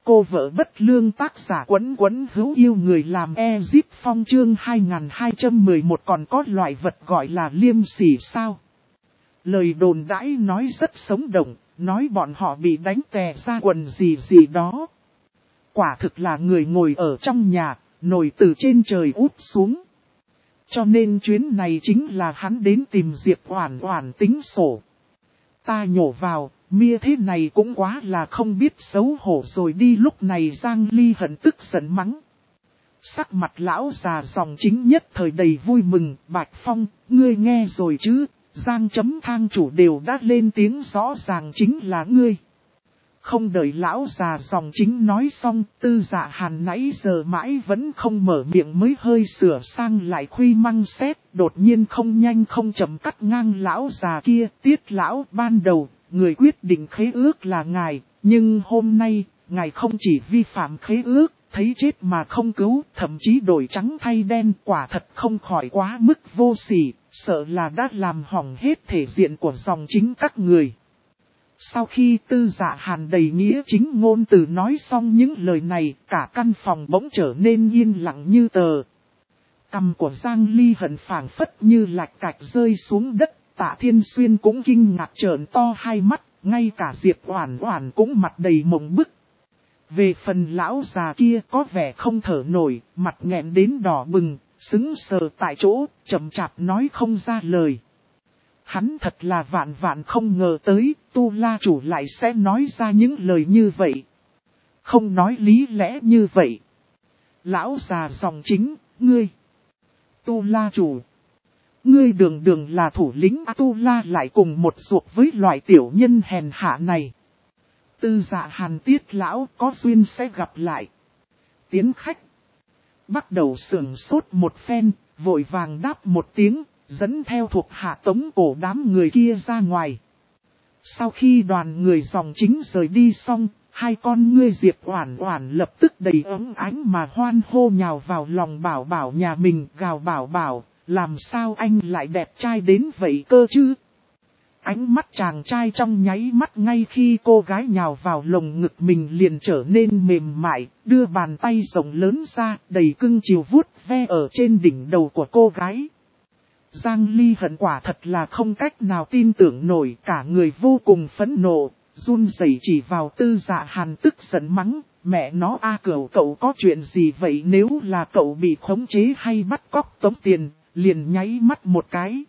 Cô vợ bất lương tác giả Quấn Quấn hữu yêu người làm Ezip Phong chương 2211 còn có loại vật gọi là liêm sỉ sao? Lời đồn đãi nói rất sống động, nói bọn họ bị đánh tè ra quần gì gì đó. Quả thực là người ngồi ở trong nhà, nổi từ trên trời úp xuống. Cho nên chuyến này chính là hắn đến tìm Diệp Oản Oản tính sổ. Ta nhổ vào, mia thế này cũng quá là không biết xấu hổ rồi đi. Lúc này Giang Ly hận tức giận mắng. Sắc mặt lão già dòng chính nhất thời đầy vui mừng. Bạch Phong, ngươi nghe rồi chứ, Giang chấm thang chủ đều đã lên tiếng rõ ràng chính là ngươi. Không đợi lão già dòng chính nói xong, Tư Dạ Hàn nãy giờ mãi vẫn không mở miệng mới hơi sửa sang lại khuy măng xét, đột nhiên không nhanh không chậm cắt ngang lão già kia. Tiết lão, ban đầu, người quyết định khế ước là ngài, nhưng hôm nay, ngài không chỉ vi phạm khế ước, thấy chết mà không cứu, thậm chí đổi trắng thay đen, quả thật không khỏi quá mức vô sỉ, sợ là đã làm hỏng hết thể diện của dòng chính các người. Sau khi Tư Dạ Hàn đầy nghĩa chính ngôn từ nói xong những lời này, cả căn phòng bỗng trở nên yên lặng như tờ. Cằm của Giang Ly hận phảng phất như lạch cạch rơi xuống đất, Tạ Thiên Xuyên cũng kinh ngạc trợn to hai mắt, ngay cả Diệp Oản Oản cũng mặt đầy mộng bức. Về phần lão già kia có vẻ không thở nổi, mặt nghẹn đến đỏ bừng, sững sờ tại chỗ, chậm chạp nói không ra lời. Hắn thật là vạn vạn không ngờ tới, Tu La chủ lại sẽ nói ra những lời như vậy. Không nói lý lẽ như vậy. Lão già dòng chính, ngươi. Tu La chủ. Ngươi đường đường là thủ lĩnh Tu La lại cùng một ruột với loại tiểu nhân hèn hạ này. Tư Dạ Hàn Tiết lão có duyên sẽ gặp lại. Tiến khách. Bắt đầu sưởng sốt một phen, vội vàng đáp một tiếng. Dẫn theo thuộc hạ tống cổ đám người kia ra ngoài. Sau khi đoàn người dòng chính rời đi xong, hai con ngươi Diệp Oản Oản lập tức đầy ấm ánh mà hoan hô nhào vào lòng Bảo Bảo nhà mình, gào Bảo Bảo, làm sao anh lại đẹp trai đến vậy cơ chứ? Ánh mắt chàng trai trong nháy mắt ngay khi cô gái nhào vào lồng ngực mình liền trở nên mềm mại, đưa bàn tay rộng lớn ra, đầy cưng chiều vuốt ve ở trên đỉnh đầu của cô gái. Giang Ly hận quả thật là không cách nào tin tưởng nổi, cả người vô cùng phẫn nộ, run rẩy chỉ vào Tư Dạ Hàn tức giận mắng, mẹ nó cậu có chuyện gì vậy, nếu là cậu bị khống chế hay bắt cóc tống tiền, liền nháy mắt một cái.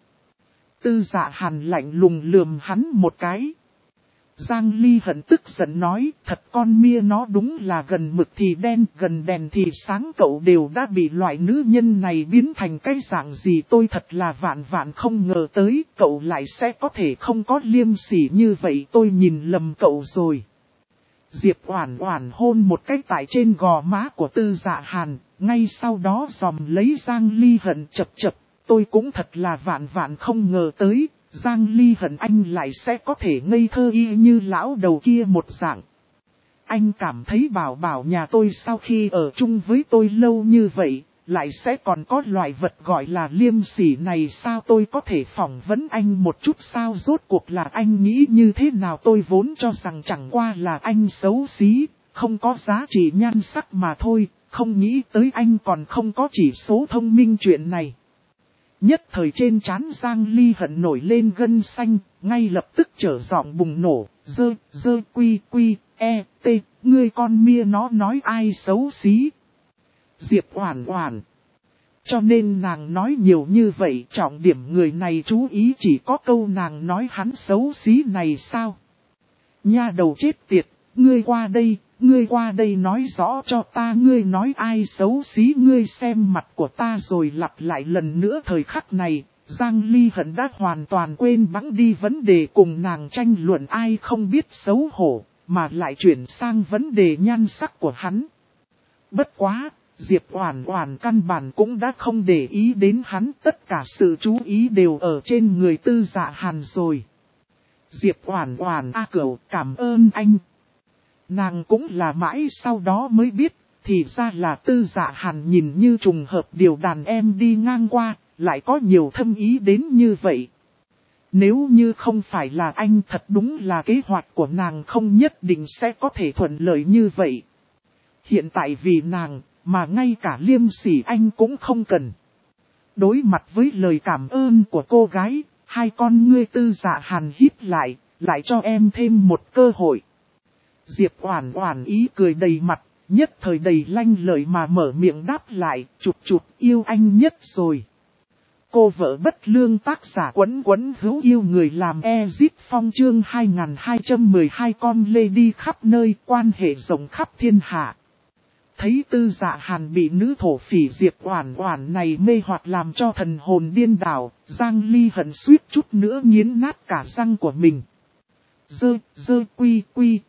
Tư Dạ Hàn lạnh lùng lườm hắn một cái. Giang Ly hận tức giận nói, thật con mia nó đúng là gần mực thì đen, gần đèn thì sáng, cậu đều đã bị loại nữ nhân này biến thành cái dạng gì, tôi thật là vạn vạn không ngờ tới, cậu lại sẽ có thể không có liêm sỉ như vậy, tôi nhìn lầm cậu rồi. Diệp Oản Oản hôn một cái tại trên gò má của Tư Dạ Hàn, ngay sau đó giòm lấy Giang Ly hận chập chập, tôi cũng thật là vạn vạn không ngờ tới. Giang Ly hận anh lại sẽ có thể ngây thơ y như lão đầu kia một dạng. Anh cảm thấy Bảo Bảo nhà tôi sau khi ở chung với tôi lâu như vậy, lại sẽ còn có loại vật gọi là liêm sỉ này sao, tôi có thể phỏng vấn anh một chút sao, rốt cuộc là anh nghĩ như thế nào, tôi vốn cho rằng chẳng qua là anh xấu xí, không có giá trị nhan sắc mà thôi, không nghĩ tới anh còn không có chỉ số thông minh chuyện này. Nhất thời trên trán Giang Ly hận nổi lên gân xanh, ngay lập tức trở giọng bùng nổ, ngươi con mia nó nói ai xấu xí. Diệp Oản Oản. Cho nên nàng nói nhiều như vậy, trọng điểm người này chú ý chỉ có câu nàng nói hắn xấu xí này sao. Nha đầu chết tiệt, ngươi qua đây nói rõ cho ta, ngươi nói ai xấu xí, ngươi xem mặt của ta rồi lặp lại lần nữa. Thời khắc này, Giang Ly hận đã hoàn toàn quên bẵng đi vấn đề cùng nàng tranh luận ai không biết xấu hổ, mà lại chuyển sang vấn đề nhan sắc của hắn. Bất quá, Diệp Oản Oản căn bản cũng đã không để ý đến hắn, tất cả sự chú ý đều ở trên người Tư Dạ Hàn rồi. Diệp Oản Oản cậu cảm ơn anh. Nàng cũng là mãi sau đó mới biết, thì ra là Tư Dạ Hàn nhìn như trùng hợp điều đàn em đi ngang qua, lại có nhiều thâm ý đến như vậy. Nếu như không phải là anh, thật đúng là kế hoạch của nàng không nhất định sẽ có thể thuận lợi như vậy. Hiện tại vì nàng, mà ngay cả Liêm Sỉ anh cũng không cần. Đối mặt với lời cảm ơn của cô gái, hai con ngươi Tư Dạ Hàn híp lại cho em thêm một cơ hội. Diệp Oản Oản ý cười đầy mặt, nhất thời đầy lanh lợi mà mở miệng đáp lại, chụp yêu anh nhất rồi. Cô vợ bất lương tác giả Quấn Quấn hữu yêu người làm Ezip Phong chương 2212 con lê đi khắp nơi, quan hệ rộng khắp thiên hạ. Thấy Tư Dạ Hàn bị nữ thổ phỉ Diệp Oản Oản này mê hoặc làm cho thần hồn điên đảo, Giang Ly hận suýt chút nữa nghiến nát cả răng của mình. Quy,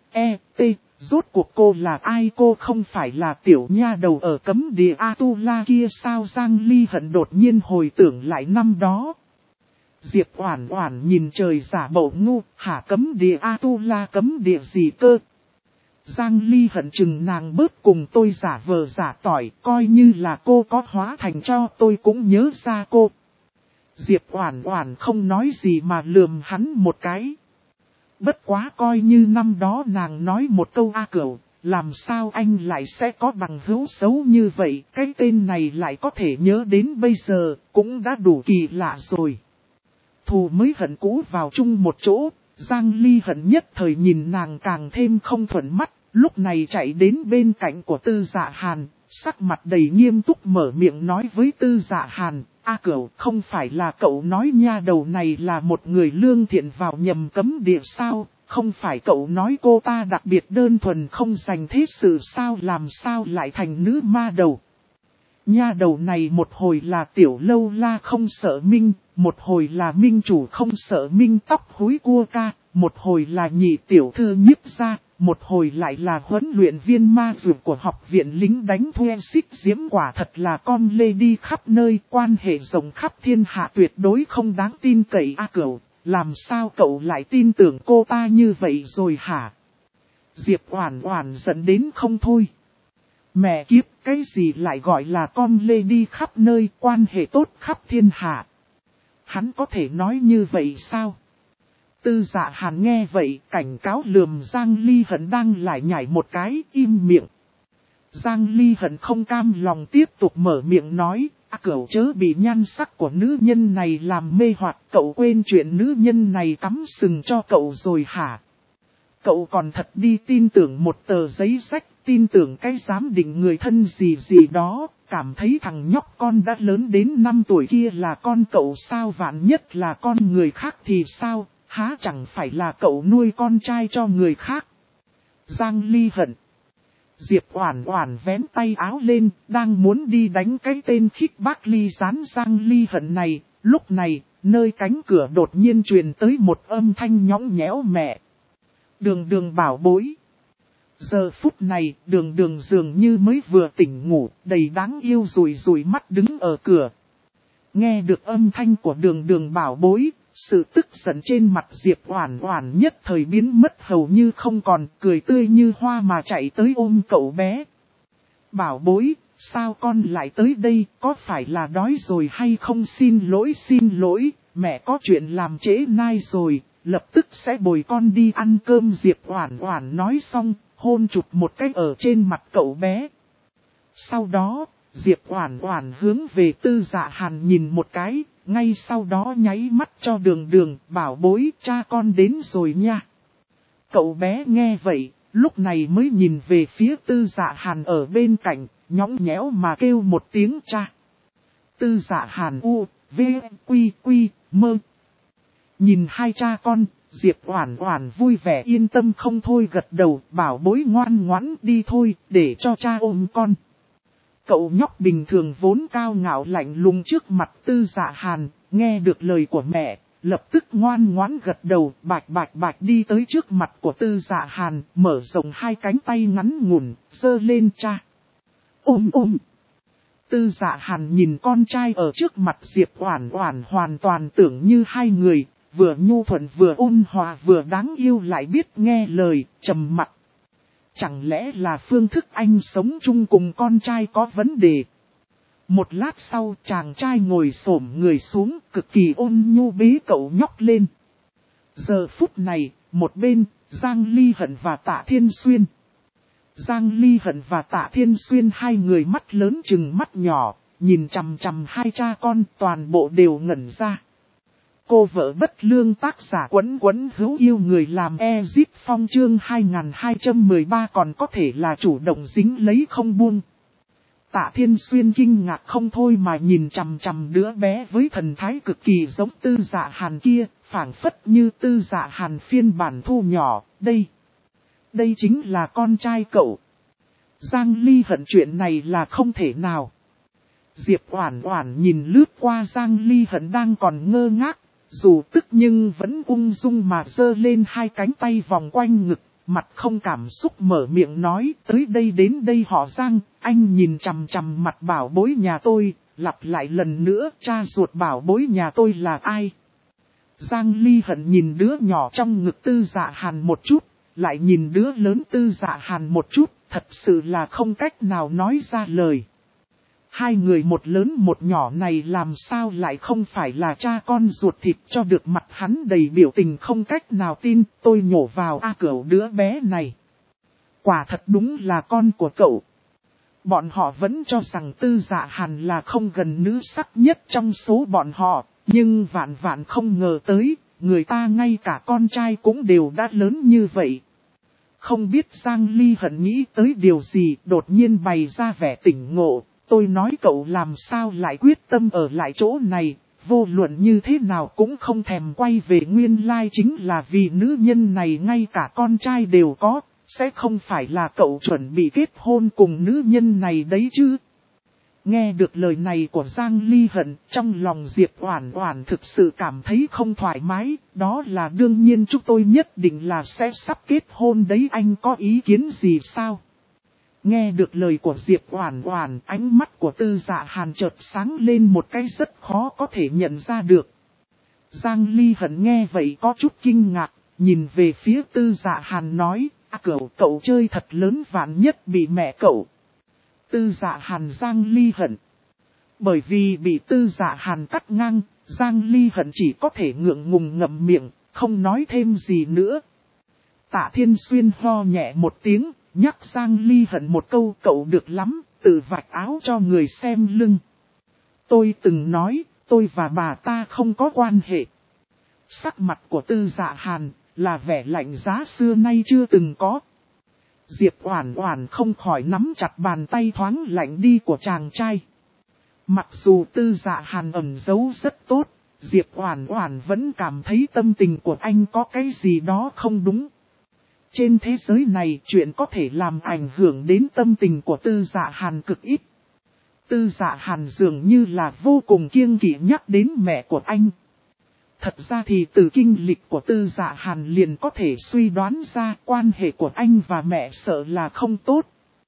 rốt cuộc cô là ai, cô không phải là tiểu nha đầu ở cấm địa Atula kia sao? Giang Ly hận đột nhiên hồi tưởng lại năm đó. Diệp Oản Oản nhìn trời giả bộ ngu, hả cấm địa Atula cấm địa gì cơ? Giang Ly hận chừng nàng bớt cùng tôi giả vờ giả tỏi, coi như là cô có hóa thành cho tôi cũng nhớ ra cô. Diệp Oản Oản không nói gì mà lườm hắn một cái. Bất quá coi như năm đó nàng nói một câu A Cửu, làm sao anh lại sẽ có bằng hữu xấu như vậy, cái tên này lại có thể nhớ đến bây giờ, cũng đã đủ kỳ lạ rồi. Thù mới hận cũ vào chung một chỗ, Giang Ly hận nhất thời nhìn nàng càng thêm không thuận mắt, lúc này chạy đến bên cạnh của Tư Dạ Hàn, sắc mặt đầy nghiêm túc mở miệng nói với Tư Dạ Hàn, A Cửu, không phải là cậu nói nha đầu này là một người lương thiện vào nhầm cấm địa sao, không phải cậu nói cô ta đặc biệt đơn thuần không dành thế sự sao, làm sao lại thành nữ ma đầu. Nha đầu này một hồi là tiểu lâu la không sợ minh, một hồi là minh chủ không sợ minh tóc húi cua ca, một hồi là nhị tiểu thư nhiếp gia, một hồi lại là huấn luyện viên ma dược của học viện lính đánh thuê xích diễm, quả thật là con lê đi khắp nơi, quan hệ rộng khắp thiên hạ, tuyệt đối không đáng tin cậy. A Cửu, làm sao cậu lại tin tưởng cô ta như vậy rồi hả? Diệp Oản Oản giận đến không thôi. Mẹ kiếp, cái gì lại gọi là con lê đi khắp nơi, quan hệ tốt khắp thiên hạ? Hắn có thể nói như vậy sao? Tư Dạ Hàn nghe vậy, cảnh cáo lườm Giang Ly hận đang lại nhảy một cái, im miệng. Giang Ly hận không cam lòng tiếp tục mở miệng nói, Cửu chớ bị nhan sắc của nữ nhân này làm mê hoặc, cậu quên chuyện nữ nhân này cắm sừng cho cậu rồi hả? Cậu còn thật đi tin tưởng một tờ giấy sách, tin tưởng cái giám định người thân gì đó, cảm thấy thằng nhóc con đã lớn đến 5 tuổi kia là con cậu sao, vạn nhất là con người khác thì sao, há chẳng phải là cậu nuôi con trai cho người khác. Giang Ly hận. Diệp Oản Oản vén tay áo lên, đang muốn đi đánh cái tên khích bác ly gián Giang Ly hận này, lúc này, nơi cánh cửa đột nhiên truyền tới một âm thanh nhõng nhẽo mẹ. Đường Đường bảo bối. Giờ phút này, Đường Đường dường như mới vừa tỉnh ngủ, đầy đáng yêu rủi mắt đứng ở cửa. Nghe được âm thanh của Đường Đường bảo bối, sự tức giận trên mặt Diệp Oản Oản nhất thời biến mất hầu như không còn, cười tươi như hoa mà chạy tới ôm cậu bé. Bảo bối, sao con lại tới đây, có phải là đói rồi hay không? Xin lỗi, mẹ có chuyện làm trễ nai rồi, lập tức sẽ bồi con đi ăn cơm. Diệp Oản Oản nói xong, hôn chụp một cái ở trên mặt cậu bé. Sau đó, Diệp Oản Oản hướng về Tư Dạ Hàn nhìn một cái, ngay sau đó nháy mắt cho Đường Đường, bảo bối, cha con đến rồi nha. Cậu bé nghe vậy, lúc này mới nhìn về phía Tư Dạ Hàn ở bên cạnh, nhõng nhẽo mà kêu một tiếng cha. Tư Dạ Hàn quy mơ. Nhìn hai cha con, Diệp Oản Oản vui vẻ yên tâm không thôi gật đầu, bảo bối ngoan ngoãn đi thôi, để cho cha ôm con. Cậu nhóc bình thường vốn cao ngạo lạnh lùng trước mặt Tư Dạ Hàn, nghe được lời của mẹ, lập tức ngoan ngoãn gật đầu, bạch đi tới trước mặt của Tư Dạ Hàn, mở rộng hai cánh tay ngắn ngủn, giơ lên cha. Ôm. Tư Dạ Hàn nhìn con trai ở trước mặt Diệp Oản Oản hoàn toàn tưởng như hai người, vừa nhu thuận vừa ôn hòa vừa đáng yêu lại biết nghe lời, trầm mặc. Chẳng lẽ là phương thức anh sống chung cùng con trai có vấn đề? Một lát sau chàng trai ngồi xổm người xuống cực kỳ ôn nhu bế cậu nhóc lên. Giờ phút này, một bên, Giang Ly Hận và Tạ Thiên Xuyên. Giang Ly Hận và Tạ Thiên Xuyên hai người mắt lớn chừng mắt nhỏ, nhìn chằm chằm hai cha con toàn bộ đều ngẩn ra. Cô vợ bất lương tác giả Quấn Quấn hữu yêu người làm Ezip Phong chương 2213 còn có thể là chủ động dính lấy không buông. Tạ Thiên Xuyên kinh ngạc không thôi mà nhìn chằm chằm đứa bé với thần thái cực kỳ giống Tư Dạ Hàn kia, phảng phất như Tư Dạ Hàn phiên bản thu nhỏ, đây chính là con trai cậu. Giang Ly Hận chuyện này là không thể nào. Diệp Oản Oản nhìn lướt qua Giang Ly Hận đang còn ngơ ngác, dù tức nhưng vẫn ung dung mà giơ lên hai cánh tay vòng quanh ngực, mặt không cảm xúc mở miệng nói, tới đây đến đây họ Giang, anh nhìn chằm chằm mặt bảo bối nhà tôi, lặp lại lần nữa, cha ruột bảo bối nhà tôi là ai? Giang Ly Hận nhìn đứa nhỏ trong ngực Tư Dạ Hàn một chút, lại nhìn đứa lớn Tư Dạ Hàn một chút, thật sự là không cách nào nói ra lời. Hai người một lớn một nhỏ này làm sao lại không phải là cha con ruột thịt cho được, mặt hắn đầy biểu tình không cách nào tin, tôi nhổ vào cẩu đứa bé này. Quả thật đúng là con của cậu. Bọn họ vẫn cho rằng Tư Dạ Hàn là không gần nữ sắc nhất trong số bọn họ, nhưng vạn vạn không ngờ tới, người ta ngay cả con trai cũng đều đã lớn như vậy. Không biết Giang Ly Hận nghĩ tới điều gì, đột nhiên bày ra vẻ tỉnh ngộ. Tôi nói cậu làm sao lại quyết tâm ở lại chỗ này, vô luận như thế nào cũng không thèm quay về, nguyên lai chính là vì nữ nhân này ngay cả con trai đều có, sẽ không phải là cậu chuẩn bị kết hôn cùng nữ nhân này đấy chứ. Nghe được lời này của Giang Ly Hận, trong lòng Diệp Oản Oản thực sự cảm thấy không thoải mái, đó là đương nhiên chúng tôi nhất định là sẽ sắp kết hôn đấy, anh có ý kiến gì sao? Nghe được lời của Diệp Oản Oản, ánh mắt của Tư Dạ Hàn chợt sáng lên một cái rất khó có thể nhận ra được. Giang Ly Hận nghe vậy có chút kinh ngạc, nhìn về phía Tư Dạ Hàn nói, cậu chơi thật lớn, vạn nhất bị mẹ cậu. Tư Dạ Hàn Giang Ly Hận. Bởi vì bị Tư Dạ Hàn cắt ngang, Giang Ly Hận chỉ có thể ngượng ngùng ngậm miệng, không nói thêm gì nữa. Tạ Thiên Xuyên ho nhẹ một tiếng, nhắc Giang Ly Hận một câu, cậu được lắm, tự vạch áo cho người xem lưng. Tôi từng nói, tôi và bà ta không có quan hệ. Sắc mặt của Tư Dạ Hàn là vẻ lạnh giá xưa nay chưa từng có. Diệp Oản Oản không khỏi nắm chặt bàn tay thoáng lạnh đi của chàng trai. Mặc dù Tư Dạ Hàn ẩn giấu rất tốt, Diệp Oản Oản vẫn cảm thấy tâm tình của anh có cái gì đó không đúng. Trên thế giới này chuyện có thể làm ảnh hưởng đến tâm tình của Tư Dạ Hàn cực ít. Tư Dạ Hàn dường như là vô cùng kiêng kỵ nhắc đến mẹ của anh. Thật ra thì từ kinh lịch của Tư Dạ Hàn liền có thể suy đoán ra quan hệ của anh và mẹ sợ là không tốt.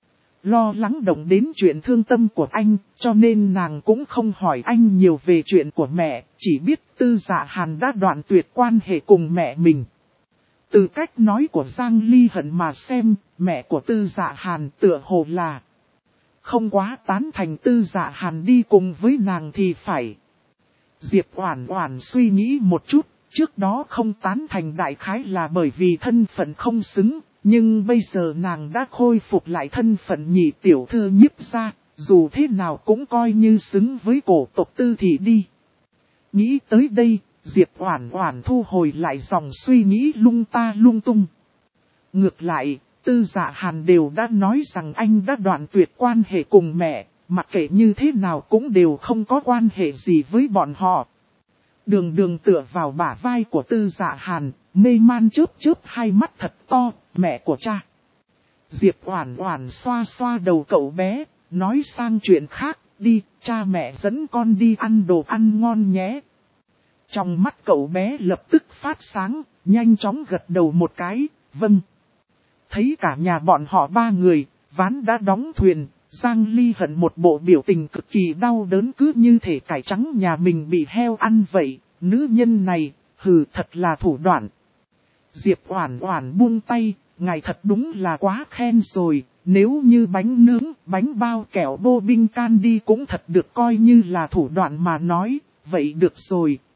Lo lắng động đến chuyện thương tâm của anh, cho nên nàng cũng không hỏi anh nhiều về chuyện của mẹ, chỉ biết Tư Dạ Hàn đã đoạn tuyệt quan hệ cùng mẹ mình. Từ cách nói của Giang Ly Hận mà xem, mẹ của Tư Dạ Hàn tựa hồ là không quá tán thành Tư Dạ Hàn đi cùng với nàng thì phải. Diệp Oản Oản suy nghĩ một chút, trước đó không tán thành đại khái là bởi vì thân phận không xứng, nhưng bây giờ nàng đã khôi phục lại thân phận nhị tiểu thư Nhiếp gia, dù thế nào cũng coi như xứng với cổ tộc Tư thị đi. Nghĩ tới đây, Diệp Oản Oản thu hồi lại dòng suy nghĩ lung ta lung tung. Ngược lại, Tư Dạ Hàn đều đã nói rằng anh đã đoạn tuyệt quan hệ cùng mẹ, mặc kệ như thế nào cũng đều không có quan hệ gì với bọn họ. Đường Đường tựa vào bả vai của Tư Dạ Hàn, mê man chớp chớp hai mắt thật to, mẹ của cha. Diệp Oản Oản xoa xoa đầu cậu bé, nói sang chuyện khác, đi, cha mẹ dẫn con đi ăn đồ ăn ngon nhé. Trong mắt cậu bé lập tức phát sáng, nhanh chóng gật đầu một cái, vâng. Thấy cả nhà bọn họ ba người, ván đã đóng thuyền, Giang Ly Hận một bộ biểu tình cực kỳ đau đớn, cứ như thể cải trắng nhà mình bị heo ăn vậy, nữ nhân này, hừ, thật là thủ đoạn. Diệp Oản Oản buông tay, ngài thật đúng là quá khen rồi, nếu như bánh nướng, bánh bao kẹo bô binh candy cũng thật được coi như là thủ đoạn mà nói, vậy được rồi,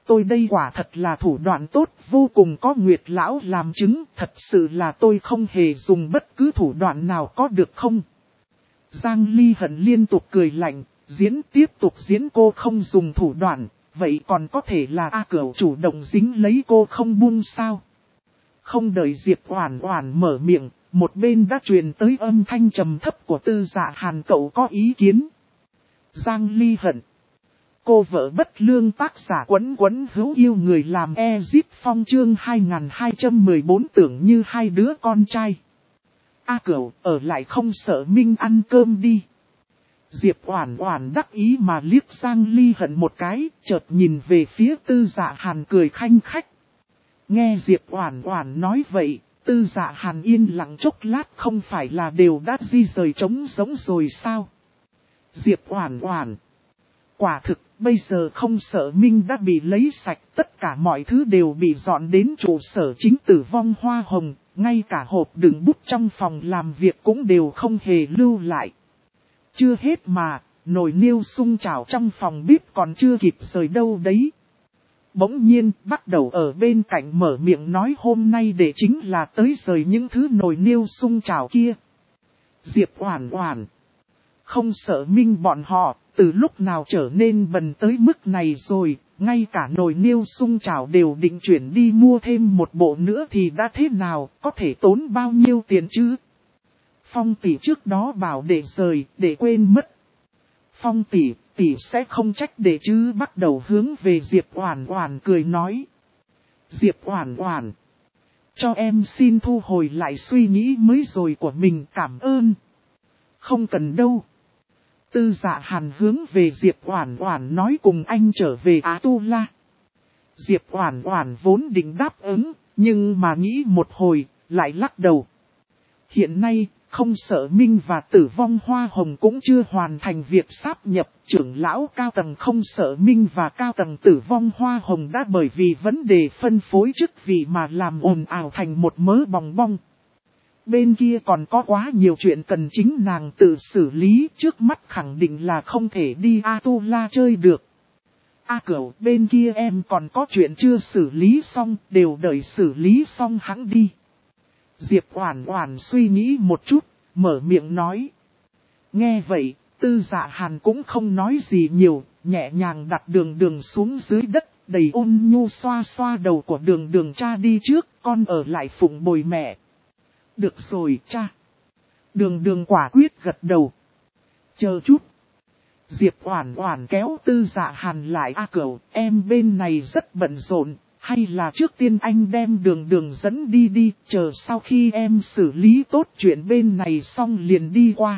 Tôi đây quả thật là thủ đoạn tốt, vô cùng có Nguyệt lão làm chứng, thật sự là tôi không hề dùng bất cứ thủ đoạn nào có được không? Giang Ly Hận liên tục cười lạnh, tiếp tục diễn cô không dùng thủ đoạn, vậy còn có thể là A Cửu chủ động dính lấy cô không buông sao? Không đợi Diệp Oản Oản mở miệng, một bên đã truyền tới âm thanh trầm thấp của Tư Dạ Hàn, cậu có ý kiến. Giang Ly Hận. Cô vợ bất lương, tác giả Quấn Quấn hữu yêu người làm Ezip Phong chương 2214 tưởng như hai đứa con trai. A Cửu, ở lại không sợ Minh ăn cơm đi. Diệp Oản Oản đắc ý mà liếc Giang Ly Hận một cái, chợt nhìn về phía Tư Dạ Hàn cười khanh khách. Nghe Diệp Oản Oản nói vậy, Tư Dạ Hàn yên lặng chốc lát, không phải là đều đã di rời trống rỗng rồi sao? Diệp Oản Oản. Quả thực, bây giờ không sợ Minh đã bị lấy sạch, tất cả mọi thứ đều bị dọn đến trụ sở chính Tử Vong Hoa Hồng, ngay cả hộp đựng bút trong phòng làm việc cũng đều không hề lưu lại. Chưa hết mà, nồi niêu sung chảo trong phòng bếp còn chưa kịp rời đâu đấy. Bỗng nhiên, bắt đầu ở bên cạnh mở miệng nói hôm nay để chính là tới rời những thứ nồi niêu sung chảo kia. Diệp Oản Oản. Không sợ Minh bọn họ, từ lúc nào trở nên bần tới mức này rồi, ngay cả nồi niêu sung chảo đều định chuyển đi mua thêm một bộ nữa thì đã thế nào, có thể tốn bao nhiêu tiền chứ? Phong tỷ trước đó bảo để rời, để quên mất. Phong tỷ sẽ không trách để chứ, bắt đầu hướng về Diệp Oản Oản cười nói. Diệp Oản Oản. Cho em xin thu hồi lại suy nghĩ mới rồi của mình, cảm ơn. Không cần đâu. Tư Dạ Hàn hướng về Diệp Oản Oản nói cùng anh trở về Á Tu La. Diệp Oản Oản vốn định đáp ứng, nhưng mà nghĩ một hồi, lại lắc đầu. Hiện nay, không sợ Minh và Tử Vong Hoa Hồng cũng chưa hoàn thành việc sáp nhập, trưởng lão cao tầng không sợ Minh và cao tầng Tử Vong Hoa Hồng đã bởi vì vấn đề phân phối chức vị mà làm ồn ào thành một mớ bòng bong. Bên kia còn có quá nhiều chuyện cần chính nàng tự xử lý, trước mắt khẳng định là không thể đi A Tu La chơi được. A Cửu, bên kia em còn có chuyện chưa xử lý xong, đều đợi xử lý xong hẵng đi. Diệp Oản Oản suy nghĩ một chút, mở miệng nói. Nghe vậy, Tư Dạ Hàn cũng không nói gì nhiều, nhẹ nhàng đặt Đường Đường xuống dưới đất, đầy ôn nhu xoa xoa đầu của Đường Đường, cha đi trước, con ở lại phụng bồi mẹ. Được rồi cha. Đường Đường quả quyết gật đầu. Chờ chút. Diệp Oản Oản kéo Tư Dạ Hàn lại. A Cửu, em bên này rất bận rộn, hay là trước tiên anh đem Đường Đường dẫn đi đi, chờ sau khi em xử lý tốt chuyện bên này xong liền đi qua.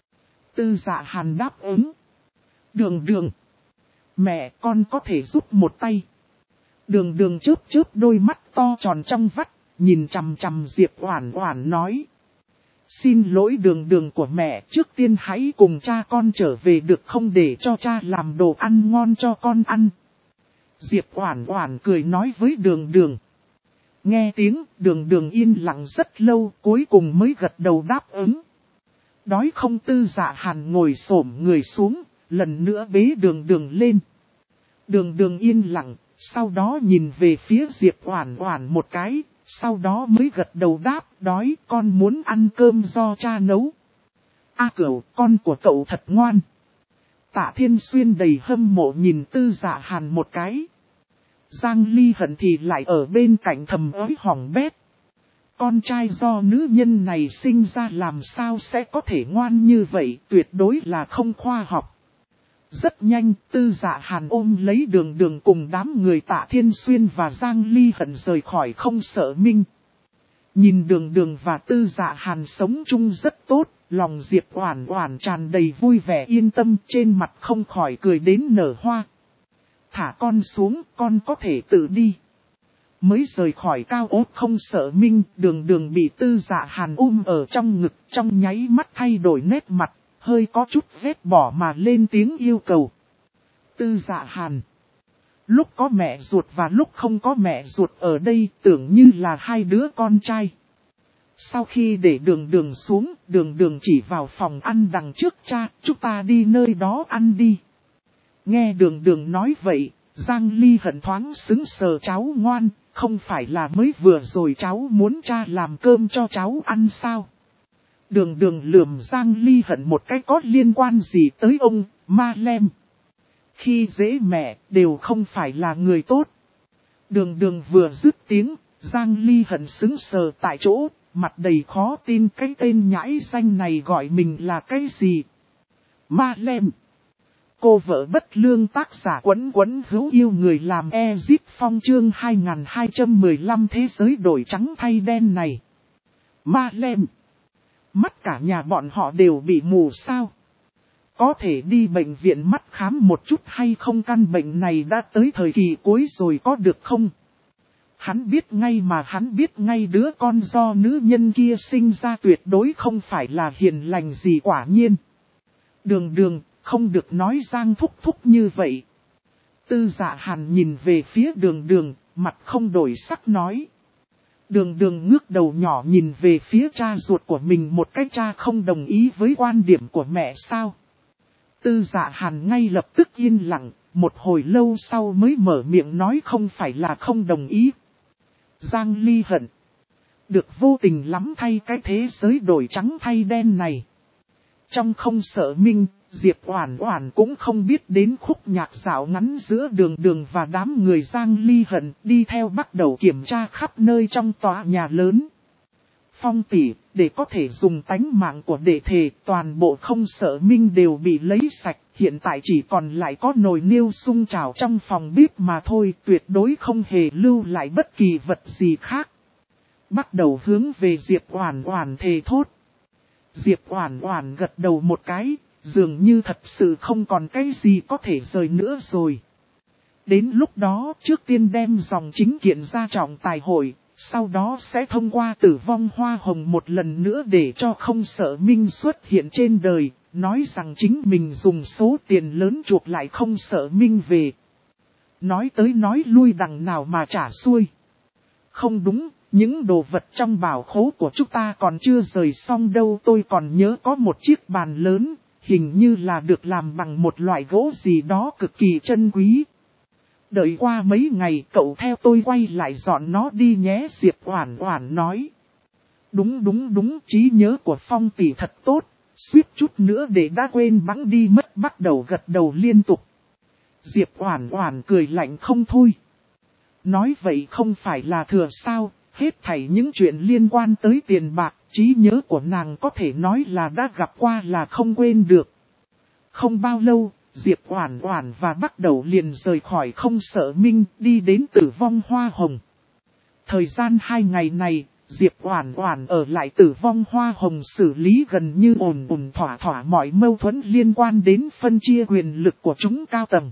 Tư Dạ Hàn đáp ứng. Đường Đường. Mẹ, con có thể giúp một tay. Đường Đường chớp chớp đôi mắt to tròn trong vắt, nhìn chằm chằm Diệp Oản Oản nói. Xin lỗi Đường Đường của mẹ, trước tiên hãy cùng cha con trở về được không, để cho cha làm đồ ăn ngon cho con ăn. Diệp Oản Oản cười nói với Đường Đường. Nghe tiếng, Đường Đường yên lặng rất lâu, cuối cùng mới gật đầu đáp ứng. Đói không? Tư Dạ Hàn ngồi xổm người xuống, lần nữa bế Đường Đường lên. Đường Đường yên lặng, sau đó nhìn về phía Diệp Oản Oản một cái, sau đó mới gật đầu đáp, đói, con muốn ăn cơm do cha nấu. A Cửu, con của cậu thật ngoan. Tạ Thiên Xuyên đầy hâm mộ nhìn Tư Dạ Hàn một cái. Giang Ly Hận thì lại ở bên cạnh thầm ới hỏng bét. Con trai do nữ nhân này sinh ra làm sao sẽ có thể ngoan như vậy, tuyệt đối là không khoa học. Rất nhanh, Tư Dạ Hàn ôm lấy Đường Đường cùng đám người Tạ Thiên Xuyên và Giang Ly Hận rời khỏi không sợ Minh. Nhìn Đường Đường và Tư Dạ Hàn sống chung rất tốt, lòng Diệp Oản Oản tràn đầy vui vẻ yên tâm, trên mặt không khỏi cười đến nở hoa. Thả con xuống, con có thể tự đi. Mới rời khỏi cao ốt không sợ Minh, Đường Đường bị Tư Dạ Hàn ở trong ngực, trong nháy mắt thay đổi nét mặt, hơi có chút ghét bỏ mà lên tiếng yêu cầu. Tư Dạ Hàn. Lúc có mẹ ruột và lúc không có mẹ ruột ở đây, tưởng như là hai đứa con trai. Sau khi để Đường Đường xuống, Đường Đường chỉ vào phòng ăn đằng trước, cha, chúng ta đi nơi đó ăn đi. Nghe Đường Đường nói vậy, Giang Ly Hận thoáng xứng sờ, cháu ngoan, không phải là mới vừa rồi cháu muốn cha làm cơm cho cháu ăn sao? Đường Đường lườm Giang Ly Hận một cái, có liên quan gì tới ông, ma lem. Khi dễ mẹ, đều không phải là người tốt. Đường Đường vừa dứt tiếng, Giang Ly Hận xứng sờ tại chỗ, mặt đầy khó tin, cái tên nhãi danh này gọi mình là cái gì? Ma lem. Cô vợ bất lương, tác giả Quấn Quấn hữu yêu người làm Ezip Phong, chương 2215 thế giới đổi trắng thay đen này. Ma lem. Mắt cả nhà bọn họ đều bị mù sao? Có thể đi bệnh viện mắt khám một chút hay không, căn bệnh này đã tới thời kỳ cuối rồi có được không? Hắn biết ngay mà, hắn biết ngay đứa con do nữ nhân kia sinh ra tuyệt đối không phải là hiền lành gì, quả nhiên. Đường Đường, không được nói Giang thúc thúc như vậy. Tư Dạ Hàn nhìn về phía Đường Đường, mặt không đổi sắc nói. Đường Đường ngước đầu nhỏ nhìn về phía cha ruột của mình một cái, cha không đồng ý với quan điểm của mẹ sao? Tư Dạ Hàn ngay lập tức yên lặng, một hồi lâu sau mới mở miệng nói không phải là không đồng ý. Giang Ly Hận. Được vô tình lắm thay cái thế giới đổi trắng thay đen này. Trong Không Sợ Minh, Diệp Oản Oản cũng không biết đến khúc nhạc dạo ngắn giữa Đường Đường và đám người Giang Ly Hận, đi theo bắt đầu kiểm tra khắp nơi trong tòa nhà lớn. Phong tỷ, để có thể dùng tánh mạng của đệ thề, toàn bộ Không Sợ Minh đều bị lấy sạch, hiện tại chỉ còn lại có nồi niêu sung chảo trong phòng bếp mà thôi, tuyệt đối không hề lưu lại bất kỳ vật gì khác. Bắt đầu hướng về Diệp Oản Oản thề thốt. Diệp Oản Oản gật đầu một cái, dường như thật sự không còn cái gì có thể rời nữa rồi. Đến lúc đó, trước tiên đem dòng chính kiện ra trọng tài hội, sau đó sẽ thông qua Tử Vong Hoa Hồng một lần nữa để cho Không Sợ Minh xuất hiện trên đời, nói rằng chính mình dùng số tiền lớn chuộc lại Không Sợ Minh về. Nói tới nói lui đằng nào mà trả xuôi. Không đúng, những đồ vật trong bảo khố của chúng ta còn chưa rời xong đâu, tôi còn nhớ có một chiếc bàn lớn, hình như là được làm bằng một loại gỗ gì đó cực kỳ chân quý. Đợi qua mấy ngày cậu theo tôi quay lại dọn nó đi nhé, Diệp Oản Oản nói. Đúng, trí nhớ của Phong tỷ thật tốt, suýt chút nữa để đã quên bẵng đi mất, bắt đầu gật đầu liên tục. Diệp Oản Oản cười lạnh không thôi. Nói vậy không phải là thừa sao, hết thảy những chuyện liên quan tới tiền bạc, trí nhớ của nàng có thể nói là đã gặp qua là không quên được. Không bao lâu, Diệp Oản Oản và bắt đầu liền rời khỏi Không Sợ Minh, đi đến Tử Vong Hoa Hồng. Thời gian 2 ngày này, Diệp Oản Oản ở lại Tử Vong Hoa Hồng xử lý gần như ổn thỏa mọi mâu thuẫn liên quan đến phân chia quyền lực của chúng cao tầng.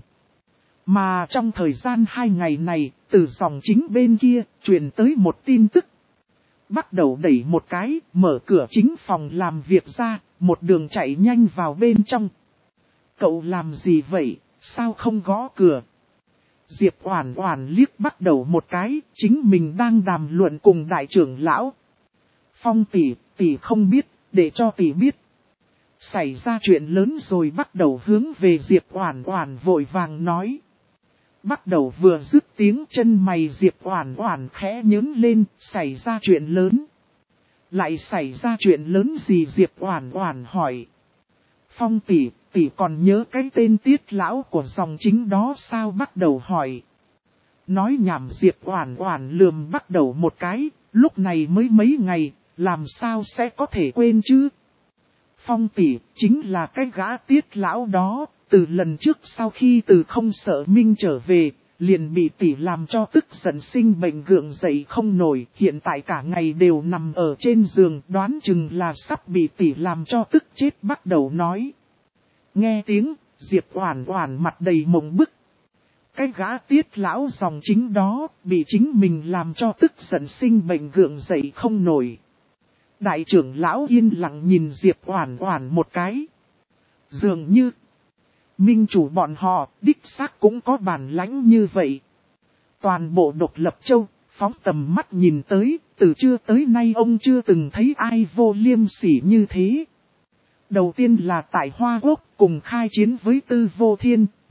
Mà trong thời gian 2 ngày này, từ dòng chính bên kia, truyền tới một tin tức. Bắt đầu đẩy một cái, mở cửa chính phòng làm việc ra, một đường chạy nhanh vào bên trong. Cậu làm gì vậy, sao không gõ cửa? Diệp Oản Oản liếc bắt đầu một cái, chính mình đang đàm luận cùng đại trưởng lão. Phong tỷ không biết, để cho tỷ biết. Xảy ra chuyện lớn rồi, bắt đầu hướng về Diệp Oản Oản vội vàng nói. Bắt đầu vừa dứt tiếng, chân mày Diệp Oản Oản khẽ nhướng lên, xảy ra chuyện lớn. Lại xảy ra chuyện lớn gì, Diệp Oản Oản hỏi. Phong tỷ còn nhớ cái tên Tiết lão của dòng chính đó sao, bắt đầu hỏi. Nói nhảm, Diệp Oản Oản lườm bắt đầu một cái, lúc này mới mấy ngày, làm sao sẽ có thể quên chứ. Phong tỷ chính là cái gã Tiết lão đó, từ lần trước sau khi từ Không Sợ Minh trở về, liền bị tỷ làm cho tức giận sinh bệnh gượng dậy không nổi, hiện tại cả ngày đều nằm ở trên giường, đoán chừng là sắp bị tỷ làm cho tức chết, bắt đầu nói. Nghe tiếng, Diệp Oản Oản mặt đầy mộng bức. Cái gã Tiết lão dòng chính đó, bị chính mình làm cho tức giận sinh bệnh gượng dậy không nổi. Đại trưởng lão yên lặng nhìn Diệp Oản Oản một cái. Dường như minh chủ bọn họ, đích xác cũng có bản lãnh như vậy. Toàn bộ Độc Lập Châu, phóng tầm mắt nhìn tới, từ trưa tới nay ông chưa từng thấy ai vô liêm sỉ như thế. Đầu tiên là tại Hoa Quốc, cùng khai chiến với Tư Vô Thiên,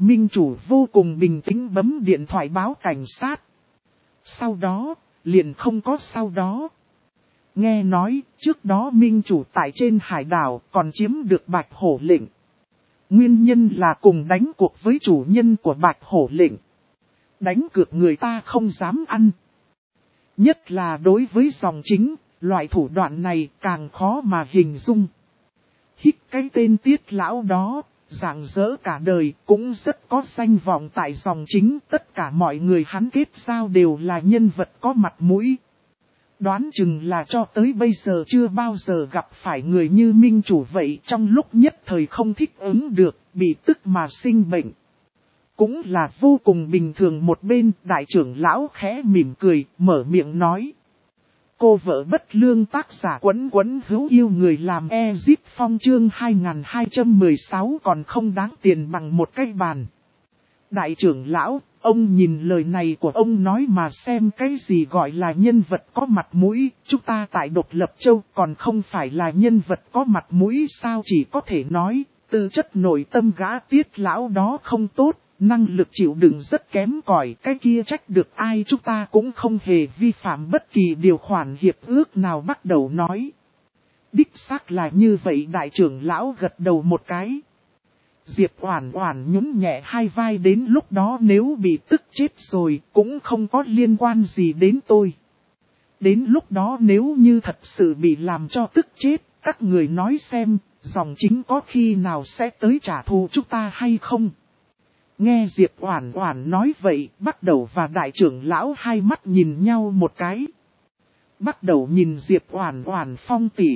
minh chủ vô cùng bình tĩnh bấm điện thoại báo cảnh sát. Sau đó, liền không có sau đó. Nghe nói, trước đó minh chủ tại trên hải đảo còn chiếm được Bạch Hổ lệnh. Nguyên nhân là cùng đánh cuộc với chủ nhân của Bạch Hổ lệnh. Đánh cược người ta không dám ăn. Nhất là đối với dòng chính, loại thủ đoạn này càng khó mà hình dung. Hít cái tên Tiết lão đó, rạng rỡ cả đời, cũng rất có danh vọng tại dòng chính. Tất cả mọi người hắn kết giao đều là nhân vật có mặt mũi. Đoán chừng là cho tới bây giờ chưa bao giờ gặp phải người như minh chủ vậy, trong lúc nhất thời không thích ứng được, bị tức mà sinh bệnh. Cũng là vô cùng bình thường. Một bên đại trưởng lão khẽ mỉm cười, mở miệng nói. Cô vợ bất lương, tác giả Quấn Quấn hữu yêu người làm Ezip Phong chương 2216 còn không đáng tiền bằng một cái bàn. Đại trưởng lão, ông nhìn lời này của ông nói mà xem cái gì gọi là nhân vật có mặt mũi, chúng ta tại Độc Lập Châu còn không phải là nhân vật có mặt mũi sao, chỉ có thể nói, tư chất nội tâm gã Tiết lão đó không tốt, năng lực chịu đựng rất kém cỏi, cái kia trách được ai, chúng ta cũng không hề vi phạm bất kỳ điều khoản hiệp ước nào. Bắt đầu nói. Đích xác là như vậy, đại trưởng lão gật đầu một cái. Diệp Oản Oản nhún nhẹ hai vai, đến lúc đó nếu bị tức chết rồi cũng không có liên quan gì đến tôi. Đến lúc đó nếu như thật sự bị làm cho tức chết, các người nói xem, dòng chính có khi nào sẽ tới trả thù chúng ta hay không? Nghe Diệp Oản Oản nói vậy, Bắt Đầu và đại trưởng lão hai mắt nhìn nhau một cái. Bắt Đầu nhìn Diệp Oản Oản, Phong tỷ,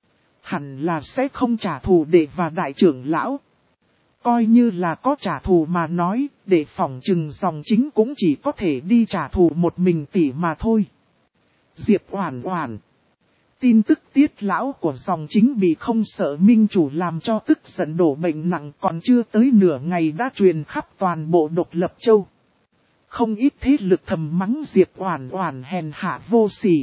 hẳn là sẽ không trả thù Đệ và đại trưởng lão. Coi như là có trả thù mà nói, để phỏng chừng dòng chính cũng chỉ có thể đi trả thù một mình tỷ mà thôi. Diệp Oản Oản. Tin tức Tiết lão của dòng chính bị không sợ minh chủ làm cho tức giận đổ bệnh nặng, còn chưa tới nửa ngày đã truyền khắp toàn bộ Độc Lập Châu. Không ít thế lực thầm mắng Diệp Oản Oản hèn hạ vô sỉ.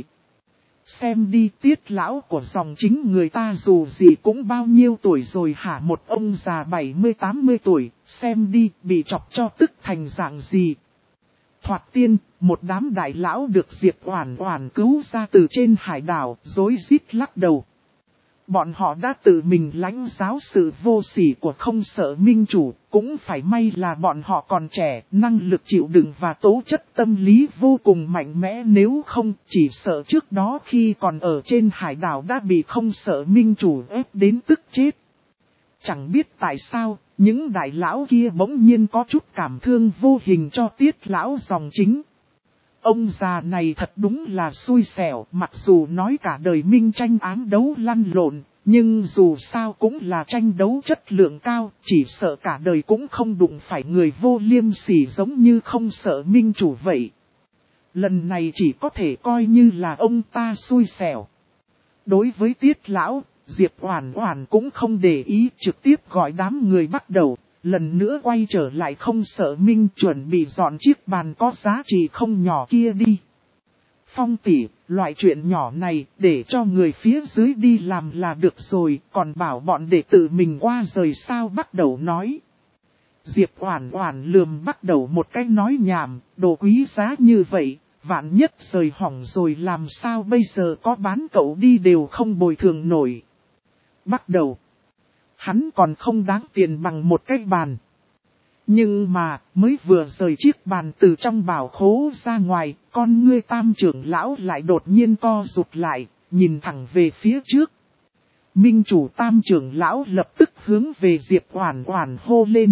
Xem đi, Tiết lão của dòng chính người ta dù gì cũng bao nhiêu tuổi rồi hả, một ông già 70-80 tuổi, xem đi, bị chọc cho tức thành dạng gì. Thoạt tiên, một đám đại lão được Diệp Oản Oản cứu ra từ trên hải đảo, rối rít lắc đầu. Bọn họ đã tự mình lãnh giáo sự vô sỉ của không sợ minh chủ, cũng phải may là bọn họ còn trẻ, năng lực chịu đựng và tố chất tâm lý vô cùng mạnh mẽ, nếu không chỉ sợ trước đó khi còn ở trên hải đảo đã bị không sợ minh chủ ép đến tức chết. Chẳng biết tại sao, những đại lão kia bỗng nhiên có chút cảm thương vô hình cho Tiết lão dòng chính. Ông già này thật đúng là xui xẻo, mặc dù nói cả đời minh tranh ám đấu lăn lộn, nhưng dù sao cũng là tranh đấu chất lượng cao, chỉ sợ cả đời cũng không đụng phải người vô liêm sỉ giống như không sợ minh chủ vậy. Lần này chỉ có thể coi như là ông ta xui xẻo. Đối với Tiết lão, Diệp Oản Oản cũng không để ý, trực tiếp gọi đám người Bắt Đầu. Lần nữa quay trở lại không sợ minh, chuẩn bị dọn chiếc bàn có giá trị không nhỏ kia đi. Phong tỷ, loại chuyện nhỏ này để cho người phía dưới đi làm là được rồi, còn bảo bọn để tự mình qua rời sao, Bắt Đầu nói. Diệp Oản Oản lườm Bắt Đầu một cái nói nhảm, đồ quý giá như vậy, vạn nhất rời hỏng rồi làm sao bây giờ, có bán cậu đi đều không bồi thường nổi. Bắt Đầu. Hắn còn không đáng tiền bằng một cái bàn. Nhưng mà, mới vừa rời chiếc bàn từ trong bảo khố ra ngoài, con ngươi Tam trưởng lão lại đột nhiên co rụt lại, nhìn thẳng về phía trước. Minh chủ Tam trưởng lão lập tức hướng về Diệp Oản Oản hô lên.